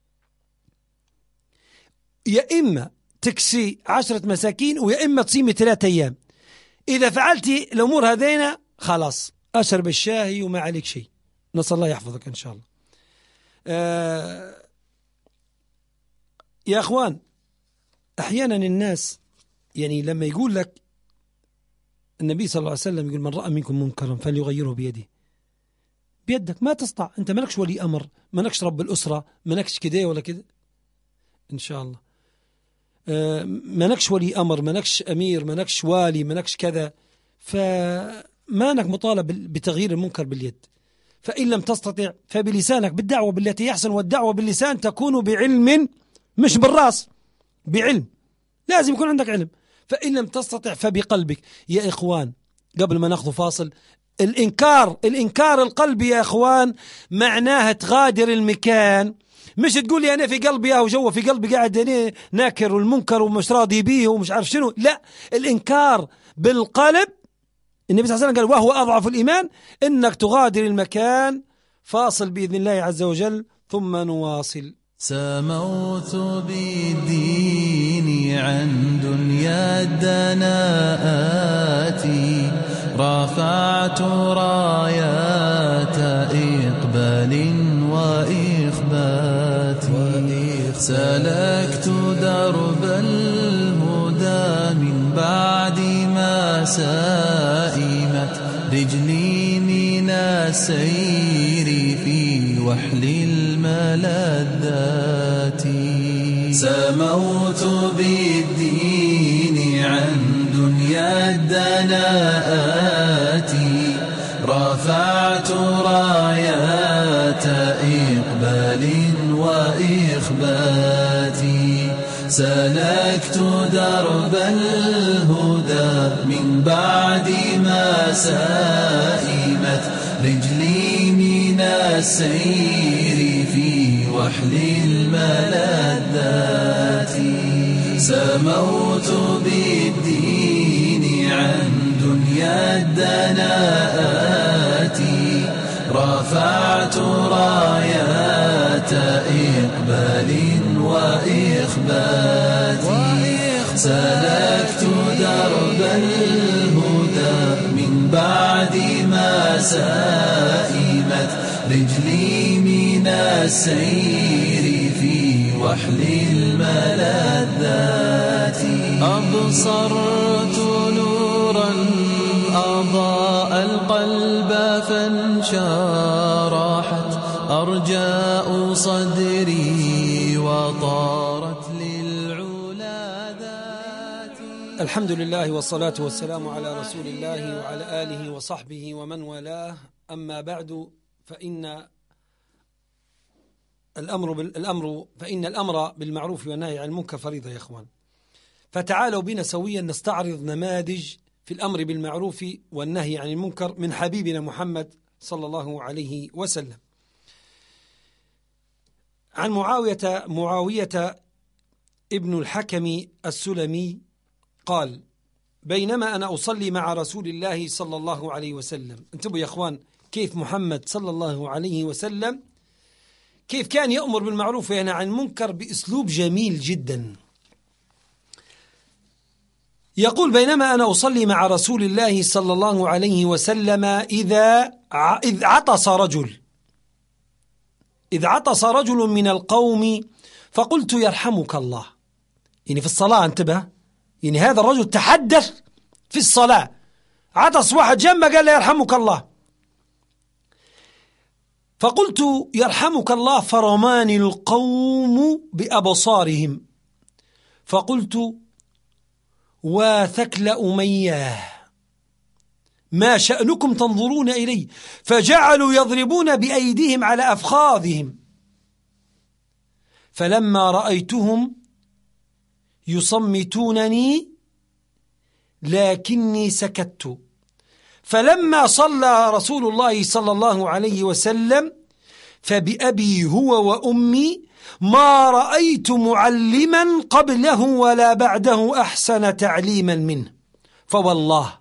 يا إما تكسي 10 مساكين، ويا إما تصيمي 3 أيام. إذا فعلتي الأمور هذين خلاص أشرب الشاي وما عليك شيء، نسأل الله يحفظك إن شاء الله. يا أخوان، أحيانا الناس يعني لما يقول لك النبي صلى الله عليه وسلم يقول من رأى منكم منكرا فليغيره بيده، بيدك ما تستطيع، أنت مالكش ولي أمر، مالكش رب الأسرة، مالكش كده ولا كده إن شاء الله، مالكش ولي أمر، مالكش أمير، مالكش والي، مالكش كذا، فمانك مطالب بتغيير المنكر باليد. فإن لم تستطع فبلسانك بالدعوة بالتي يحسن، والدعوة باللسان تكون بعلم مش بالراس، بعلم، لازم يكون عندك علم. فإن لم تستطع فبقلبك. يا إخوان قبل ما ناخذ فاصل، الإنكار القلبي يا إخوان معناها تغادر المكان، مش تقول لي أنا في قلبي وجوه في قلبي قاعد أنا ناكر والمنكر ومش راضي بيه ومش عارف شنو. لا، الإنكار بالقلب، النبي صلى الله عليه وسلم قال وهو أضعف الإيمان، إنك تغادر المكان. فاصل بإذن الله عز وجل ثم نواصل. سموت بالدين عن دنيا الدناءات، رفعت رايات إقبال وإخبات، سلكت درب الهدى من بعد ما سائمت رجلي من السير في وحل الملذات. سموت بالدين عن دنيا الدناءات، رفعت رايات إقبال وإخبات، سلكت درب الهدى من بعد ما سائمت رجلي من السير في وحل الملذات. سموت بالدين عن دنيا الدناءات، رفعت رايات إقبال وإخبات، سلكت درب الهدى من بعد ما سائمت رجلي من السير في وحل الملذات. أبصرت نورا أضاء القلب فانشرحت أرجاء صدري وطارت للعلا ذاتي. الحمد لله والصلاة والسلام على رسول الله وعلى آله وصحبه ومن والاه. أما بعد، فإن الأمر بالمعروف والنهي عن المنكر فريضة يا إخوان. فتعالوا بنا سويا نستعرض نماذج في الأمر بالمعروف والنهي عن المنكر من حبيبنا محمد صلى الله عليه وسلم. عن معاوية ابن الحكم السلمي قال: بينما أنا أصلي مع رسول الله صلى الله عليه وسلم. انتبهوا يا أخوان كيف محمد صلى الله عليه وسلم كيف كان يأمر بالمعروف وينهى عن المنكر بأسلوب جميل جدا. يقول: بينما أنا أصلي مع رسول الله صلى الله عليه وسلم إذ عطس رجل من القوم فقلت: يرحمك الله. يعني في الصلاة، انتبه، يعني هذا الرجل تحدث في الصلاة، عطس واحد جنبه قال له: يرحمك الله. فقلت: يرحمك الله. فرماني القوم بأبصارهم، فقلت: وثكل أمياه، ما شأنكم تنظرون إلي؟ فجعلوا يضربون بأيديهم على أفخاذهم. فلما رأيتهم يصمتونني لكني سكت. فلما صلى رسول الله صلى الله عليه وسلم فبأبي هو وأمي ما رأيت معلما قبله ولا بعده أحسن تعليما منه، فوالله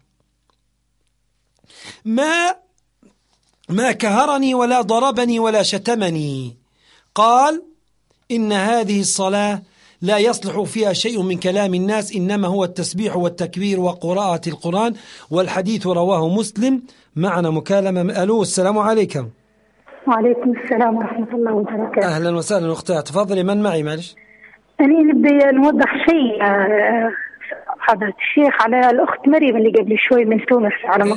ما كهرني ولا ضربني ولا شتمني. قال: إن هذه الصلاة لا يصلح فيها شيء من كلام الناس، إنما هو التسبيح والتكبير وقراءة القرآن. والحديث رواه مسلم. معنا مكالمة. ألو، السلام عليكم. وعليكم السلام ورحمة الله وبركاته. أهلا وسهلا أختها، تفضلي. من معي؟ معلش أنا نبي نوضح شيء حضرة الشيخ على الأخت مريم اللي قبل شوي من تونس. على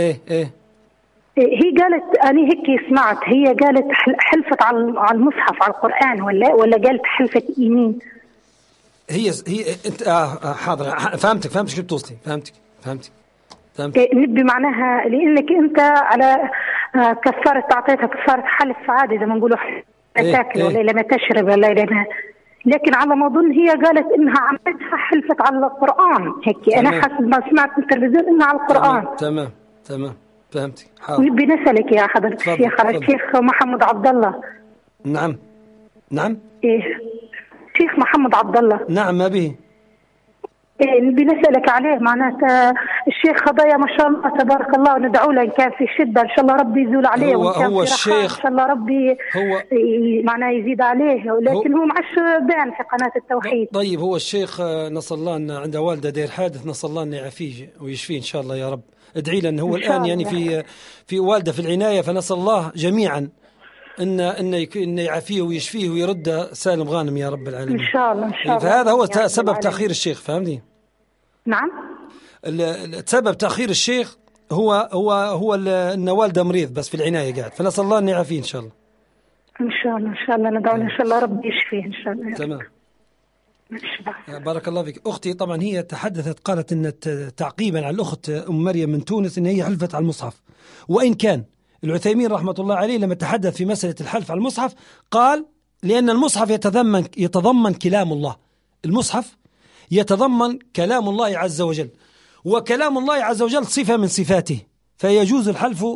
هي قالت، أنا هيك سمعت، هي قالت حلفت على المصحف على القرآن ولا قالت حلفت يمين؟ هي انت حاضر، فهمتك شو بتوصلي، فهمتك. نبي معناها لأنك أنت على كفارة تعطيتها كفارة حلف عادي زي ما نقولوا تاكل ولا لما تشرب ولا لما، لكن على ما أظن هي قالت إنها عملتها حلفت على القرآن هيك. أنا حسب ما سمعت في التلفزيون إنها على القرآن. تمام فهمتك. حاضر. نبي نسألك يا حضرة الشيخ على الشيخ محمد عبد الله. نعم. الشيخ محمد عبد الله. نعم، ما به. نبي نسألك عليه. معناته الشيخ خضايا ما شاء الله تبارك الله، وندعو له إن كان في شدة إن شاء الله ربي يزول عليه، وإن كان في رخاء إن شاء الله ربي معناه يزيد عليه، ولكن هو معش بان في قناة التوحيد. طيب، هو الشيخ نسأل الله أن عنده والده دير حادث، نسأل الله أن يعافيه ويشفيه إن شاء الله يا رب. ادعي له. هو الآن يعني في والده في العناية، فنسأل الله جميعا إن يعافيه ويشفيه ويرد سالم غانم يا رب العالمين إن شاء الله. فهذا هو سبب تأخير الشيخ، فهمني؟ نعم. سبب تأخير الشيخ هو أن والده مريض بس في العناية قاعد، فنسأل الله أن يعافيه إن شاء الله. إن شاء الله ندعو إن شاء الله ربي يشفيه إن شاء الله. تمام. بارك الله فيك. أختي طبعا هي تحدثت، قالت أن تعقيبا على الأخت أم مريم من تونس أن هي حلفت على المصحف، وإن كان العثيمين رحمة الله عليه لما تحدث في مسألة الحلف على المصحف قال: لأن المصحف يتضمن كلام الله. المصحف يتضمن كلام الله عز وجل، وكلام الله عز وجل صفة من صفاته، فيجوز الحلف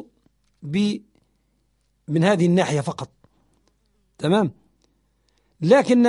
من هذه الناحية فقط. تمام. لكن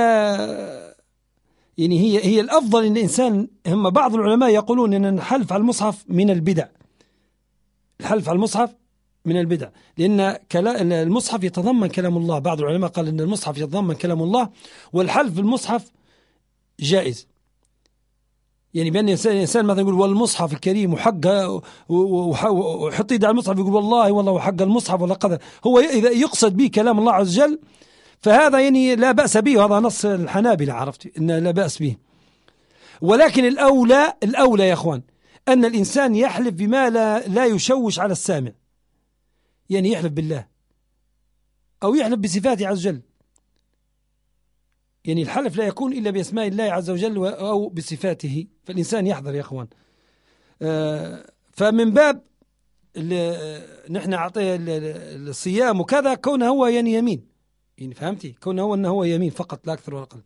يعني هي الأفضل أن الإنسان، هم بعض العلماء يقولون أن الحلف على المصحف من البدع. الحلف على المصحف من البدع، لأن المصحف يتضمن كلام الله. بعض العلماء قال أن المصحف يتضمن كلام الله، والحلف بالمصحف جائز. يعني بأن الإنسان مثلا يقول والمصحف الكريم وحق، وحط يد على المصحف يقول والله وحق المصحف ولا قدر، هو إذا يقصد به كلام الله عز وجل فهذا يعني لا بأس به، وهذا نص الحنابلة، عرفت إن لا بأس به. ولكن الأولى يا أخوان أن الإنسان يحلف بما لا يشوش على السامع، يعني يحلف بالله أو يحلف بصفاته عز وجل. يعني الحلف لا يكون إلا بأسماء الله عز وجل أو بصفاته، فالإنسان يحذر يا أخوان. فمن باب نحن أعطيه الصيام وكذا كونه هو يعني يمين، يعني فهمتي، كونه هو أنه هو يمين فقط لا أكثر ولا أقل.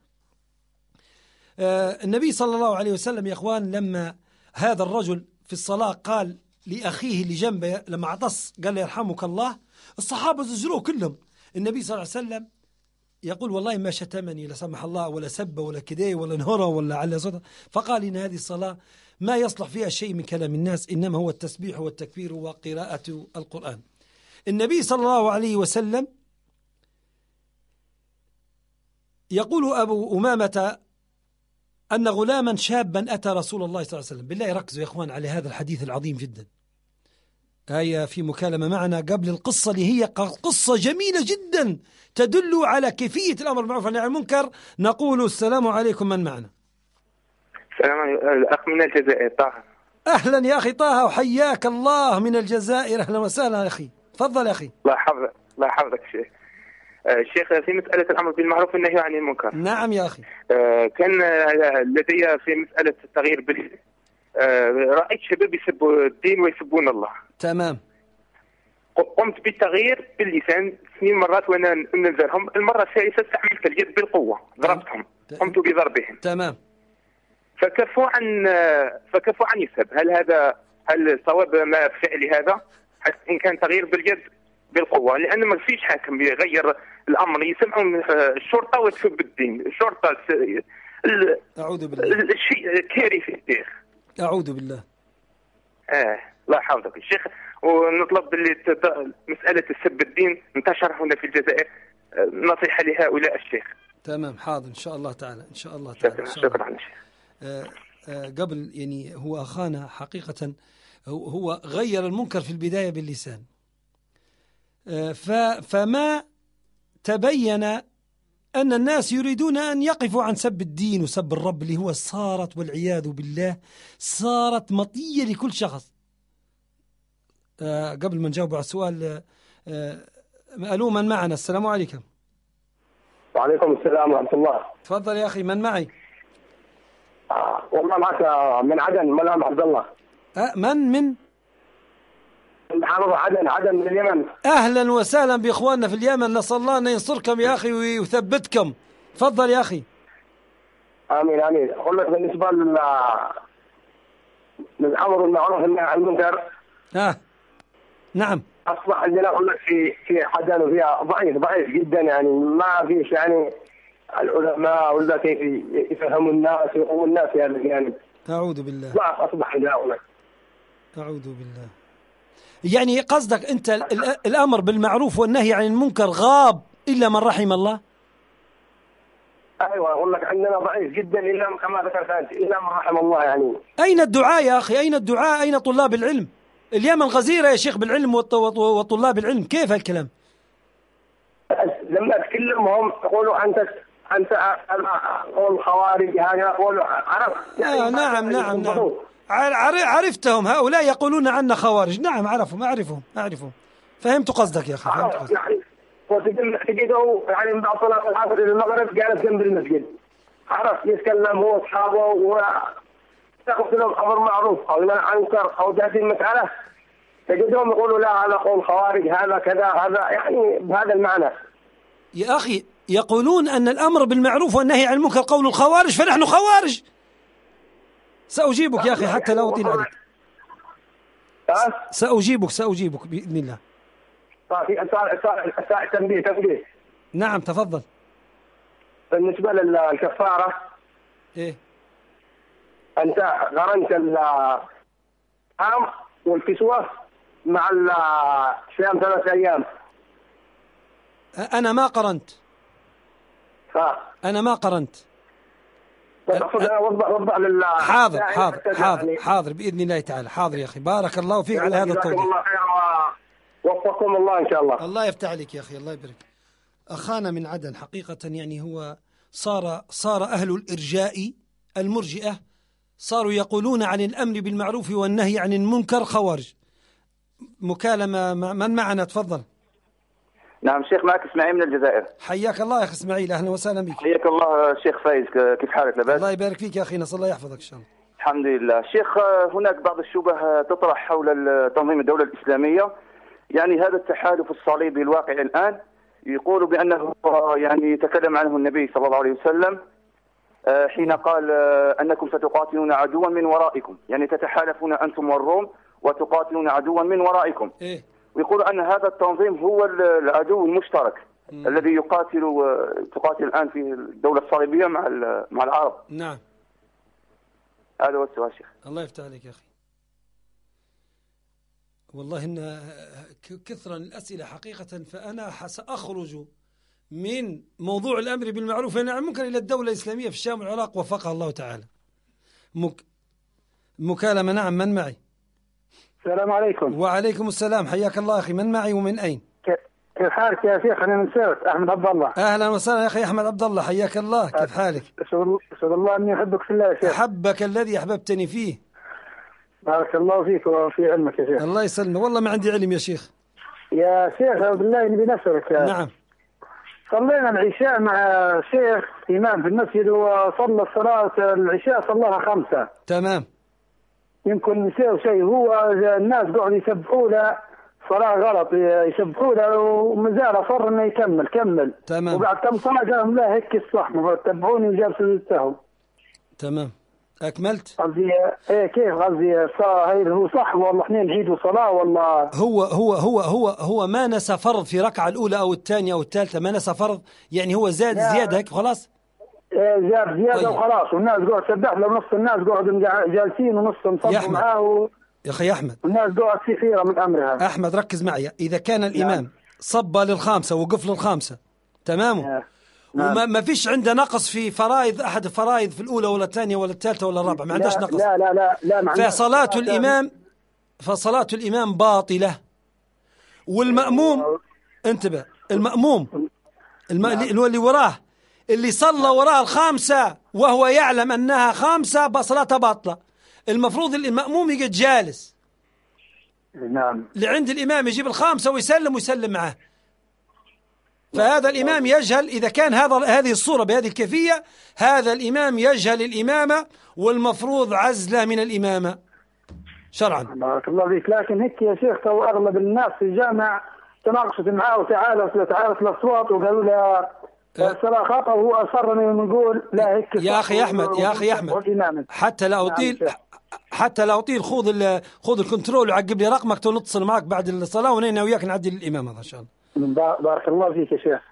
النبي صلى الله عليه وسلم يا أخوان لما هذا الرجل في الصلاة قال لأخيه اللي جنبه لما عطس قال له يرحمك الله، الصحابة زجروه كلهم. النبي صلى الله عليه وسلم يقول والله ما شتمني لا سمح الله ولا سب ولا كدي ولا نهره ولا على صوته، فقال إن هذه الصلاة ما يصلح فيها شيء من كلام الناس، إنما هو التسبيح والتكبير وقراءة القرآن. النبي صلى الله عليه وسلم يقول أبو أمامة أن غلاما شابا أتى رسول الله صلى الله عليه وسلم. بالله ركزوا يا أخوان على هذا الحديث العظيم جدا. هي في مكالمة معنا قبل القصة اللي هي قصة جميلة جدا تدل على كيفية الأمر بالمعروف والنهي عن المنكر. نقول السلام عليكم، من معنا؟ السلام عليكم، الأخ من الجزائر طه. أهلا يا أخي طه، وحياك الله من الجزائر. أهلا وسهلا يا أخي، تفضل يا أخي. الله يحفظك شيخ. الشيخ في مسألة الأمر بالمعروف والنهي عن المنكر. نعم يا أخي. كان لدي في مسألة التغيير بالدين رأيت شباب يسبوا الدين ويسبون الله. تمام. قمت بالتغيير باللسان 2 مرات وأنا ننزلهم. المرة الثالثة استعملت اليد بالقوة، ضربتهم، قمت بضربهم. تمام. فكفوا عن يسب. هل صواب ما فعل هذا؟ حتى إن كان تغيير باليد بالقوة، لأن ما فيش حاكم يغير الأمر. يسمعون الشرطة وتسب الدين. الشرطة أعوذ بالله. الشيء كارثي الشيخ. أعوذ بالله. الله يحفظك الشيخ. ونطلب مسألة السب الدين انتشر هنا في الجزائر، نصيحة لهؤلاء الشيخ. تمام، حاضر إن شاء الله تعالى، إن شاء الله تعالى. شكرا شيخ. قبل يعني هو أخانا حقيقة هو غير المنكر في البداية باللسان، فما تبين أن الناس يريدون أن يقفوا عن سب الدين وسب الرب اللي هو صارت والعياذ بالله صارت مطية لكل شخص. قبل ما نجاوب على السؤال، ألو من معنا؟ السلام عليكم. وعليكم السلام ورحمة الله. تفضل يا أخي، من معي؟ والله معك من عدن، ملهم عبد الله. من محافظة عدن من اليمن. أهلا وسهلا بإخواننا في اليمن، نسأل الله أن ينصركم يا أخي ويثبتكم. تفضل يا أخي. آمين آمين. أقول لك بالنسبة للأمر بالمعروف والنهي عن المنكر. نعم. أصبح عندنا أقول لك في عدن وفيها ضعيف جدا، يعني ما فيش يعني العلماء ولا كيف يفهموا الناس ويقوموا الناس في هذا الجانب. أعوذ بالله. ضعف أصبح عندنا أقول لك. أعوذ بالله. يعني قصدك أنت الأمر بالمعروف والنهي عن المنكر غاب إلا من رحم الله؟ أيوة أقول لك عندنا ضعيف جدا إلا كما ذكرت أنت، إلا من رحم الله يعني. أين الدعاء يا أخي؟ أين الدعاء؟ أين طلاب العلم؟ اليمن غزيرة يا شيخ بالعلم وطلاب العلم، كيف الكلام؟ لما تكلمهم يقولوا أنت قول خوارج، هذا يقولوا عرب. نعم. عرفتهم، هؤلاء يقولون عنا خوارج. نعم أعرفهم. فهمت قصدك يا أخي، فهمت قصدك. يعني وتجده يعني من بعض صلاة العصر إلى المغرب جالس جنب المسجد، عرف يتكلم هو أصحابه ويأخذ لهم أمر معروف أو ينهى عن منكر أو تأتي المسألة، تجدهم يقولوا لا هذا قول خوارج، هذا كذا، هذا يعني بهذا المعنى. يا أخي يقولون أن الأمر بالمعروف والنهي عن المنكر قول الخوارج، فنحن خوارج. سأجيبك يا أخي حتى لا أطيل عليك. سأجيبك بإذن الله. في تنبيه. نعم تفضل. بالنسبة للكفارة، إيه؟ أنت قرنت العام والكسوة مع الصيام 3 أيام. أنا ما قرنت. وضع حاضر بإذن الله تعالى. حاضر يا أخي، بارك الله فيك على هذا التوضيح. وفقكم الله إن شاء الله. الله يفتح عليك يا أخي، الله يبارك. أخانا من عدن حقيقة يعني هو صار أهل الإرجاء المرجئة صاروا يقولون عن الأمر بالمعروف والنهي عن المنكر خوارج. مكالمة من معنا؟ تفضل. نعم شيخ، معك اسماعيل من الجزائر. حياك الله يا أخي إسماعيل، أهلا وسهلا بك. حياك الله شيخ فايز، كيف حالك؟ لاباس؟ الله يبارك فيك يا أخي، نسأل الله يحفظك إن شاء الله. الحمد لله. شيخ، هناك بعض الشبه تطرح حول تنظيم الدولة الإسلامية، يعني هذا التحالف الصليبي الواقع الآن يقول بأنه يعني تكلم عنه النبي صلى الله عليه وسلم حين قال أنكم ستقاتلون عدوا من ورائكم، يعني تتحالفون أنتم والروم وتقاتلون عدوا من ورائكم. إيه؟ ويقول أن هذا التنظيم هو العدو المشترك الذي تقاتل الآن في الدولة الصليبية مع العرب. نعم. هذا هو السؤال شيخ. الله يفتح عليك يا أخي. والله إن كثرا الأسئلة حقيقة، فأنا سأخرج من موضوع الأمر بالمعروف والنهي عن المنكر إلى الدولة الإسلامية في الشام والعراق وفقها الله تعالى. مكالمة. نعم، من معي؟ السلام عليكم. وعليكم السلام، حياك الله أخي، من معي ومن أين؟ كيف حالك يا شيخ؟ أنا من سوت، أحمد عبد الله. أهلا وسهلا يا أخي أحمد عبد الله، حياك الله، كيف حالك؟ أسأل الله أني أحبك في الله يا شيخ. أحبك الذي أحببتني فيه. بارك الله فيك وفي علمك يا شيخ. الله يسلمك. والله ما عندي علم يا شيخ. يا شيخ بالله نبي نسألك. نعم. صلينا العشاء مع شيخ إمام في المسجد، وصلى الصلاة العشاء صلاها 5. تمام. يمكن نسيوا شيء، هو الناس قاعدوا يسبحوا له الصلاة غلط يسبحوا له ومازال أصر إنه يكمل. تمام. وبعد كم صلاة قال لهم لا هيك الصح، تبعوني وجاب سجدتهم. تمام. أكملت. قصدي إيه كيف قصدي هو صح والله اثنين نعيدوا صلاة والله. هو ما نسى فرض في ركعة الأولى أو الثانية أو الثالثة، ما نسى فرض يعني، هو زاد زيادة هيك خلاص. زاد زيادة. طيب. وخلاص والناس قاعد تسبح له، نص الناس قاعدين جالسين ونصهم صبوا معاه يا أخي أحمد، والناس قاعد كثيرة من أمرها. أحمد ركز معي، إذا كان الإمام صب للخامسة وقف للخامسة تمام، وما فيش عنده نقص في فرائض أحد الفرائض في الأولى ولا الثانية ولا الثالثة ولا الرابعة، ما عندهش نقص. لا فصلاة الإمام باطلة. والمأموم انتبه، المأموم اللي وراه، اللي صلى وراه الخامسة وهو يعلم أنها خامسة صلاته باطلة، المفروض المأموم يقعد جالس. نعم. لعند الإمام يجيب الخامسة ويسلم معه. فهذا الإمام يجهل، إذا كان هذه الصورة بهذه الكيفية، هذا الإمام يجهل الإمامة، والمفروض عزله من الإمامة شرعا. بارك الله فيك. لكن هيك يا شيخ تو أغلب الناس في الجامع تناقشت معه وتعالت الأصوات وقالوا له الصلاة خطأ، وهو أصر أن يقول لا هيك. يا أخي أحمد حتى لا أطيل خذ الكنترول وعقب لي رقمك ونتصل معك بعد الصلاة ونينا وياك نعدي للإمام هذا إن شاء الله. بارك الله فيك يا شيخ.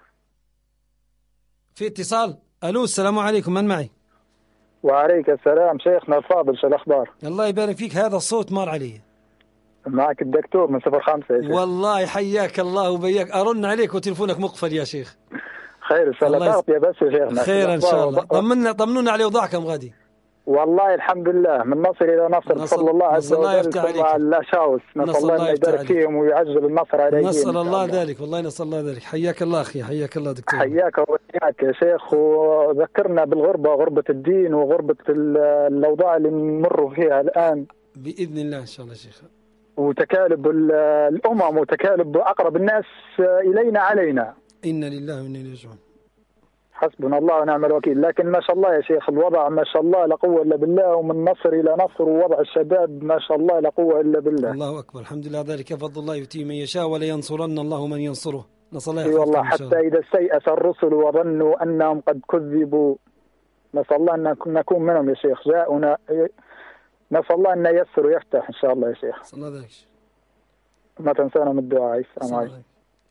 في اتصال. ألو السلام عليكم، من معي؟ وعليك السلام شيخنا الفاضل، شو الأخبار؟ الله يبارك فيك، هذا الصوت مار علي. معك الدكتور من 05 يا شيخ. والله حياك الله وبياك، أرن عليك وتلفونك مقفل يا شيخ. خير إن شاء الله. يا بس يا شيخنا خير إن شاء الله. طمنونا على وضعكم غادي. والله الحمد لله من نصر إلى نصر بفضل الله عز وجل. مع الأشاوس نسأل الله أن يبارك فيهم ويعجل النصر عليهم. نسأل الله ذلك، والله نسأل الله ذلك. حياك الله أخي، حياك الله دكتور. حياك وإياك يا شيخ. وذكرنا بالغربة، غربة الدين وغربة الأوضاع اللي نمر فيها الآن بإذن الله إن شاء الله شيخ. وتكالب الأمم وتكالب أقرب الناس إلينا علينا. إنا لله وإنا إليه راجعون. حسبنا الله ونعم الوكيل. لكن ما شاء الله يا شيخ الوضع ما شاء الله لا قوة إلا بالله، ومن نصر إلى نصر، ووضع الشباب ما شاء الله لا قوة إلا بالله. الله أكبر، الحمد لله، ذلك فضل الله يؤتيه من يشاء ولا ينصرن الله من ينصره. نسأل الله يحفظكم. والله حتى إذا استيأس الرسل وظنوا أنهم قد كذبوا، نسأل الله أن نكون منهم يا شيخ. جاءنا نسأل الله أن ييسر ويفتح إن شاء الله يا شيخ. صلى الله عليه. ما تنسانا من الدعاء. السلام عليكم.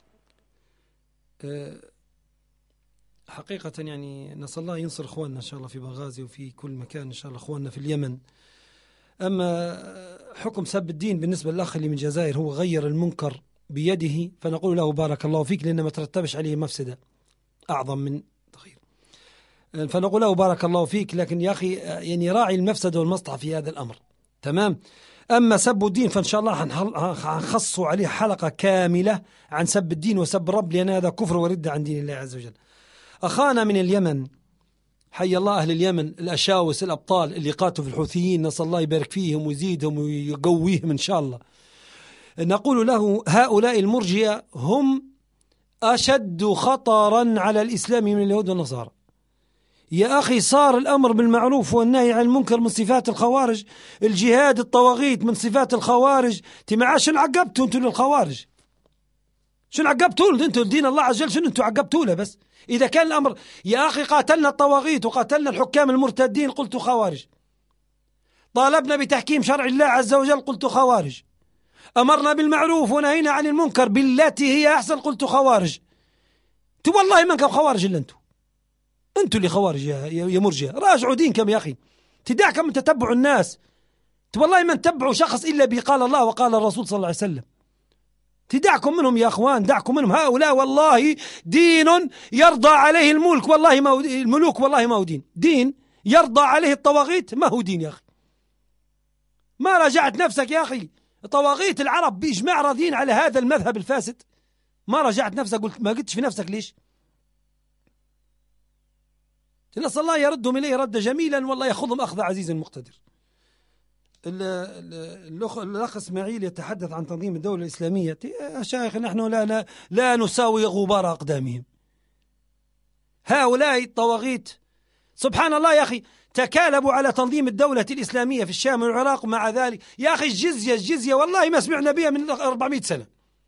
حقيقة يعني نسأل الله ينصر إخواننا إن شاء الله في بغازي وفي كل مكان إن شاء الله، إخواننا في اليمن. أما حكم سب الدين بالنسبة للأخ اللي من الجزائر، هو غير المنكر بيده، فنقول له بارك الله فيك، لأنه ما ترتبش عليه مفسدة أعظم من تغيير، فنقول له بارك الله فيك. لكن يا أخي يعني راعي المفسدة والمصلحة في هذا الأمر. تمام. أما سب الدين فإن شاء الله هنخصوا عليه حلقة كاملة عن سب الدين وسب الرب، لأن هذا كفر وردة عن دين الله عز وجل. أخانا من اليمن، حي الله أهل اليمن الأشاوس الأبطال اللي قاتلوا في الحوثيين، نسأل الله يبارك فيهم ويزيدهم ويقويهم إن شاء الله. نقول له هؤلاء المرجئة هم أشد خطرا على الإسلام من اليهود والنصارى. يا أخي صار الأمر بالمعروف والنهي عن المنكر من صفات الخوارج، الجهاد الطواغيت من صفات الخوارج. تمعا شنو عقبتوا انتوا للخوارج؟ شنو عقبتوا له انتوا لدين الله عز وجل؟ شنو انتوا عقبتوا له؟ بس إذا كان الأمر يا أخي قاتلنا الطواغيت وقاتلنا الحكام المرتدين قلت خوارج، طالبنا بتحكيم شرع الله عز وجل قلت خوارج، أمرنا بالمعروف ونهينا عن المنكر بالتي هي أحسن قلت خوارج. والله ما كان خوارج إلا أنتوا اللي خوارج يا مرجئة. راجعوا دينكم يا أخي، تدعكم من تتبعوا الناس. والله ما تتبعوا شخص إلا بقال الله وقال الرسول صلى الله عليه وسلم. تدعكم منهم يا أخوان، دعكم منهم. هؤلاء والله دين يرضى عليه الملك، والله ما هو الملوك، والله ما هو دين يرضى عليه الطواغيت، ما هو دين يا أخي. ما راجعت نفسك يا أخي؟ طواغيت العرب بإجماع راضين على هذا المذهب الفاسد. ما راجعت نفسك؟ قلت ما قلتش في نفسك ليش؟ نسأل الله يردهم إليه ردا جميلا، والله يأخذهم أخذ عزيز مقتدر. الأخ إسماعيل يتحدث عن تنظيم الدولة الإسلامية. يا شيخ نحن لا نساوي غبار أقدامهم. هؤلاء الطواغيت سبحان الله يا أخي تكالبوا على تنظيم الدولة الإسلامية في الشام والعراق. مع ذلك يا أخي الجزية والله ما سمعنا بها من 400 سنة.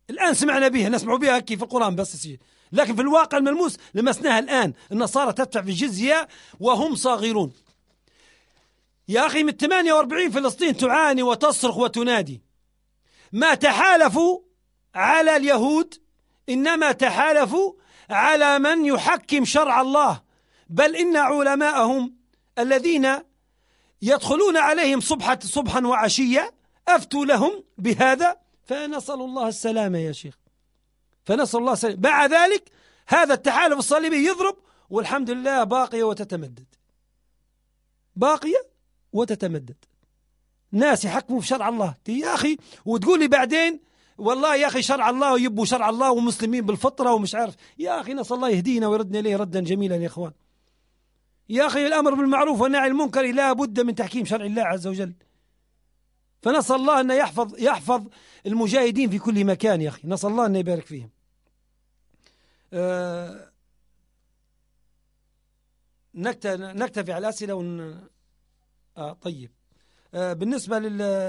الآن سمعنا بها، نسمع بها كيف في القرآن بس، لكن في الواقع الملموس لمسناها الآن. النصارى تدفع في الجزية وهم صاغرون. يا أخي من 48 فلسطين تعاني وتصرخ وتنادي. ما تحالفوا على اليهود، إنما تحالفوا على من يحكم شرع الله. بل إن علماءهم الذين يدخلون عليهم صبحا وعشية أفتوا لهم بهذا، فنسأل الله السلامة يا شيخ، فنسأل الله السلامة. بعد ذلك هذا التحالف الصليبي يضرب، والحمد لله باقية وتتمدد، باقية وتتمدد. ناس يحكموا في شرع الله يا أخي، وتقول لي بعدين والله يا أخي شرع الله ويبوا شرع الله ومسلمين بالفطرة ومش عارف. يا أخي نسأل الله يهدينا ويردنا إليه ردا جميلا يا إخوان. يا أخي الأمر بالمعروف والنهي عن المنكر لا بد من تحكيم شرع الله عز وجل. فنسأل الله أن يحفظ المجاهدين في كل مكان يا أخي، نسأل الله أن يبارك فيهم. نكتفي على الأسئلة طيب. بالنسبة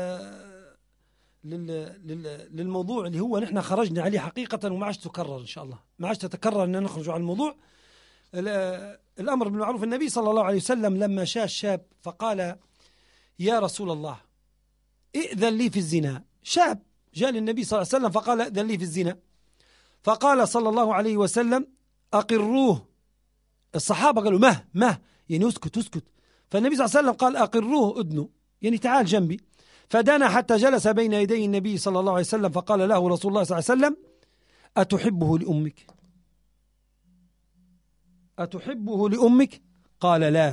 للموضوع اللي هو نحن خرجنا عليه حقيقة، وما عادش تكرر إن شاء الله، ما عادش تتكرر أن نخرج على الموضوع. الأمر بالمعروف. النبي صلى الله عليه وسلم لما شاء الشاب فقال يا رسول الله ائذن لي في الزنا. شاب جاء للنبي صلى الله عليه وسلم فقال ائذن لي في الزنا، فقال صلى الله عليه وسلم أقروه. الصحابة قالوا مه يعني اسكت. فالنبي صلى الله عليه وسلم قال أقروه أدنو، يعني تعال جنبي. فدنا حتى جلس بين يدي النبي صلى الله عليه وسلم، فقال له رسول الله صلى الله عليه وسلم أتحبه لأمك؟ أتحبه لأمك؟ قال لا.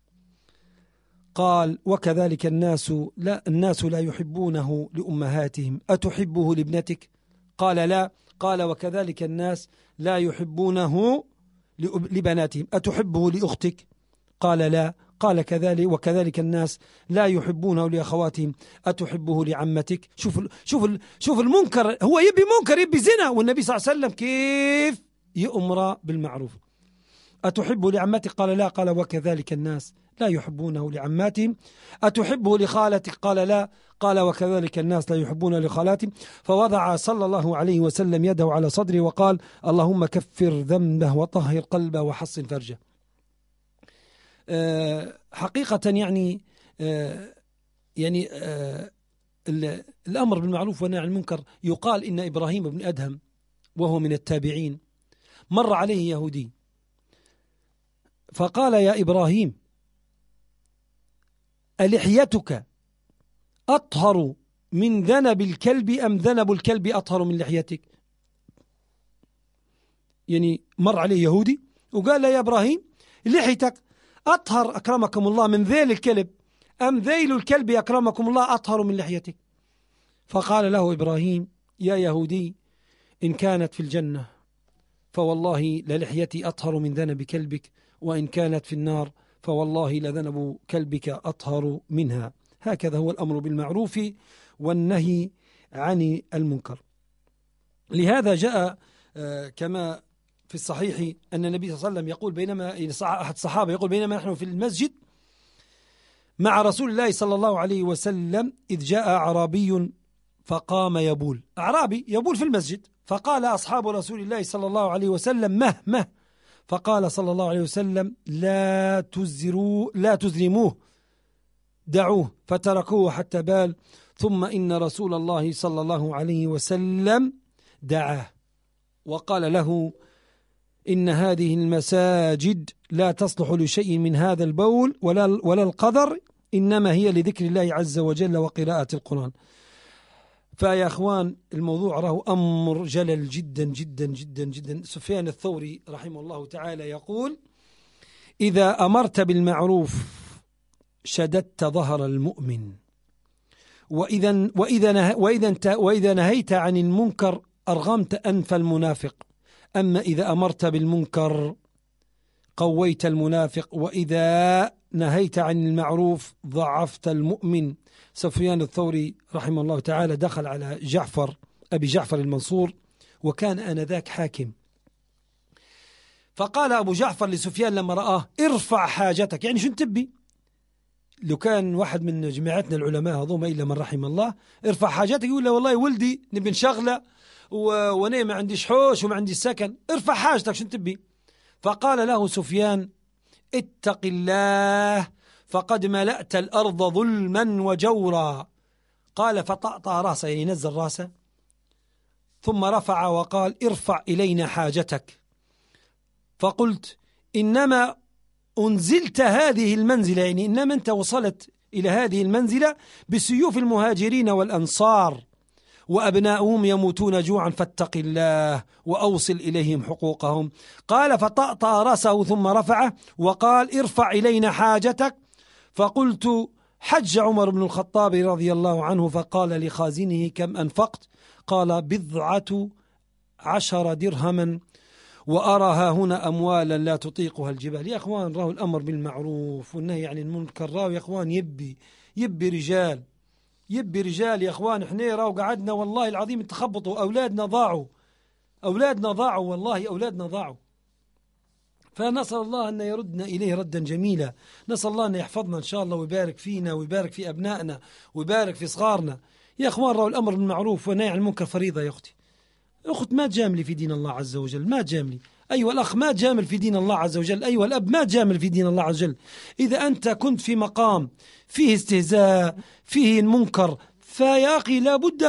قال وكذلك الناس لا يحبونه لأمهاتهم. أتحبه لابنتك؟ قال لا. قال وكذلك الناس لا يحبونه لبناتهم. أتحبه لأختك؟ قال لا. قال كذلك وكذلك الناس لا يحبونه لأخواتهم. أتحبه لعمتك؟ شوف المنكر، هو يبي منكر، يبي زنا، والنبي صلى الله عليه وسلم كيف يأمر بالمعروف. أتحبه لعمتك؟ قال لا. قال وكذلك الناس لا يحبونه لعماتهم. أتحبه لخالتك؟ قال لا. قال وكذلك الناس لا يحبونه لخالاتهم. فوضع صلى الله عليه وسلم يده على صدره وقال اللهم كفر ذنبه وطهر قلبه وحصن فرجه. حقيقة يعني الأمر بالمعروف والنهي عن المنكر. يقال إن إبراهيم بن أدهم وهو من التابعين مر عليه يهودي فقال يا إبراهيم ألحيتك أطهر من ذنب الكلب أم ذنب الكلب أطهر من لحيتك؟ يعني مر عليه يهودي وقال له يا إبراهيم لحيتك أطهر أكرمكم الله من ذيل الكلب أم ذيل الكلب أكرمكم الله أطهر من لحيتك؟ فقال له إبراهيم يا يهودي إن كانت في الجنة فوالله للحيتي أطهر من ذنب كلبك، وإن كانت في النار فوالله لذنب كلبك أطهر منها. هكذا هو الأمر بالمعروف والنهي عن المنكر. لهذا جاء كما في الصحيح أن النبي صلى الله عليه وسلم يقول بينما أحد الصحابة يقول بينما نحن في المسجد مع رسول الله صلى الله عليه وسلم إذ جاء أعرابي فقام يبول. أعرابي يبول في المسجد، فقال أصحاب رسول الله صلى الله عليه وسلم مه. فقال صلى الله عليه وسلم لا تزرموه دعوه، فتركوه حتى بال. ثم إن رسول الله صلى الله عليه وسلم دعاه وقال له إن هذه المساجد لا تصلح لشيء من هذا البول ولا القذر، إنما هي لذكر الله عز وجل وقراءة القرآن. فيا أخوان الموضوع راه أمر جلل جدا جدا جدا جدا. سفيان الثوري رحمه الله تعالى يقول إذا أمرت بالمعروف شددت ظهر المؤمن، وإذا نهيت عن المنكر أرغمت أنف المنافق، أما إذا أمرت بالمنكر قويت المنافق، وإذا نهيت عن المعروف ضعفت المؤمن. سفيان الثوري رحمه الله تعالى دخل على أبي جعفر المنصور وكان آنذاك حاكم، فقال أبو جعفر لسفيان لما رآه ارفع حاجتك، يعني شو تبي؟ لو كان واحد من جماعتنا العلماء هذوما إلا من رحم الله ارفع حاجاتك يقول له والله ولدي نبي نشغله وانا ما عنديش حوش وما عندي سكن، ارفع حاجتك شو تبي. فقال له سفيان اتق الله فقد ملأت الأرض ظلما وجورا. قال فطأطأ رأسه، يعني نزل رأسه، ثم رفع وقال ارفع إلينا حاجتك. فقلت إنما أنزلت هذه المنزلة، يعني إنما أنت وصلت إلى هذه المنزلة بسيوف المهاجرين والأنصار وأبناؤهم يموتون جوعا فاتق الله وأوصل إليهم حقوقهم. قال فطأطأ رأسه ثم رفعه وقال ارفع إلينا حاجتك. فقلت حج عمر بن الخطاب رضي الله عنه فقال لخازنه كم أنفقت؟ قال 10 درهما وأراها هنا أموالا لا تطيقها الجبال. يا أخوان راهو الأمر بالمعروف والنهي عن المنكر، راهو يا أخوان يبي رجال يا أخوان. احنا راهو قعدنا والله العظيم تخبطوا، أولادنا ضاعوا والله أولادنا ضاعوا. فنسأل الله أن يردنا إليه ردا جميلا، نسأل الله أن يحفظنا إن شاء الله ويبارك فينا ويبارك في أبنائنا ويبارك في صغارنا. يا أخوان راهو الأمر بالمعروف والنهي عن المنكر فريضة. يا أخت ما تجاملي في دين الله عز وجل، ما تجاملي. أيها الأخ ما تجامل في دين الله عز وجل، أيها الأب ما تجامل في دين الله عز وجل. إذا أنت كنت في مقام فيه استهزاء فيه المنكر فيا أخي لابد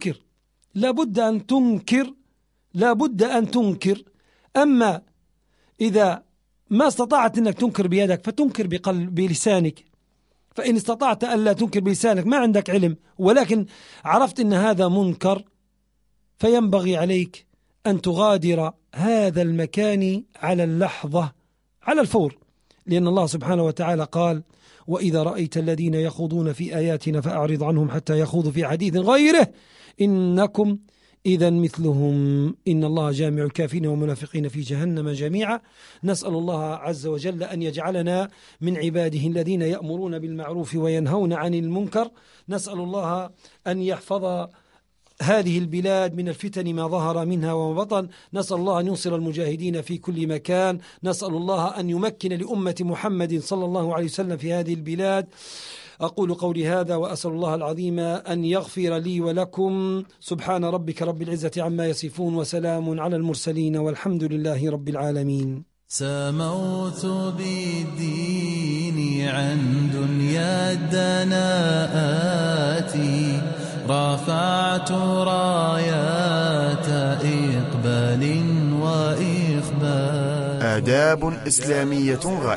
أن تنكر. أما إذا ما استطعت أنك تنكر بيدك فتنكر بلسانك، فإن استطعت ألا تنكر بلسانك ما عندك علم ولكن عرفت أن هذا منكر، فينبغي عليك أن تغادر هذا المكان على اللحظة على الفور، لأن الله سبحانه وتعالى قال وإذا رأيت الذين يخوضون في آياتنا فأعرض عنهم حتى يخوضوا في حديث غيره إنكم إذا مثلهم إن الله جامع الكافرين والمنافقين في جهنم جميعا. نسأل الله عز وجل أن يجعلنا من عباده الذين يأمرون بالمعروف وينهون عن المنكر. نسأل الله أن يحفظ هذه البلاد من الفتن ما ظهر منها وما بطن. نسأل الله أن ينصر المجاهدين في كل مكان. نسأل الله أن يمكن لأمة محمد صلى الله عليه وسلم في هذه البلاد. أقول قولي هذا وأسأل الله العظيم أن يغفر لي ولكم. سبحان ربك رب العزة عما يصفون وسلام على المرسلين والحمد لله رب العالمين. سموت بالدين عن دنيا الدناءات، رفعت رايات إقبال وإخبار. آداب إسلامية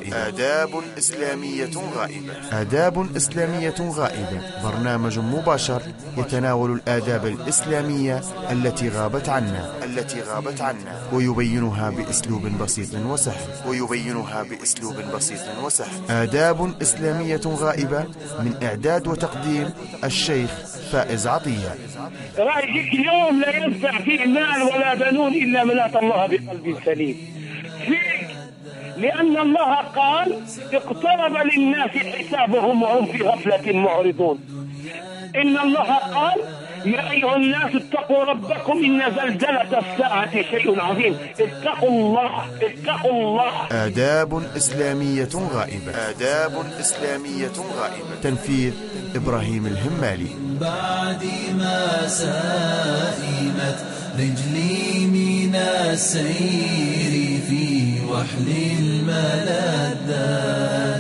غائبة برنامج مباشر يتناول الآداب الإسلامية التي غابت عنا ويبينها بأسلوب بسيط وسهل. آداب إسلامية غائبة من إعداد وتقديم الشيخ فائز عطية. رأيك اليوم لا ينفع فيه مال ولا بنون إلا من أتى الله بقلب سليم. فيك لأن الله قال اقترب للناس حسابهم وهم في غفلة معرضون. إن الله قال يا أيها الناس اتقوا ربكم إن زلزلة الساعة شيء عظيم. اتقوا الله. آداب إسلامية غائبة. تنفيذ إبراهيم الهمالي. بعد ما سائمت رجلي من السير في وحل الملذات.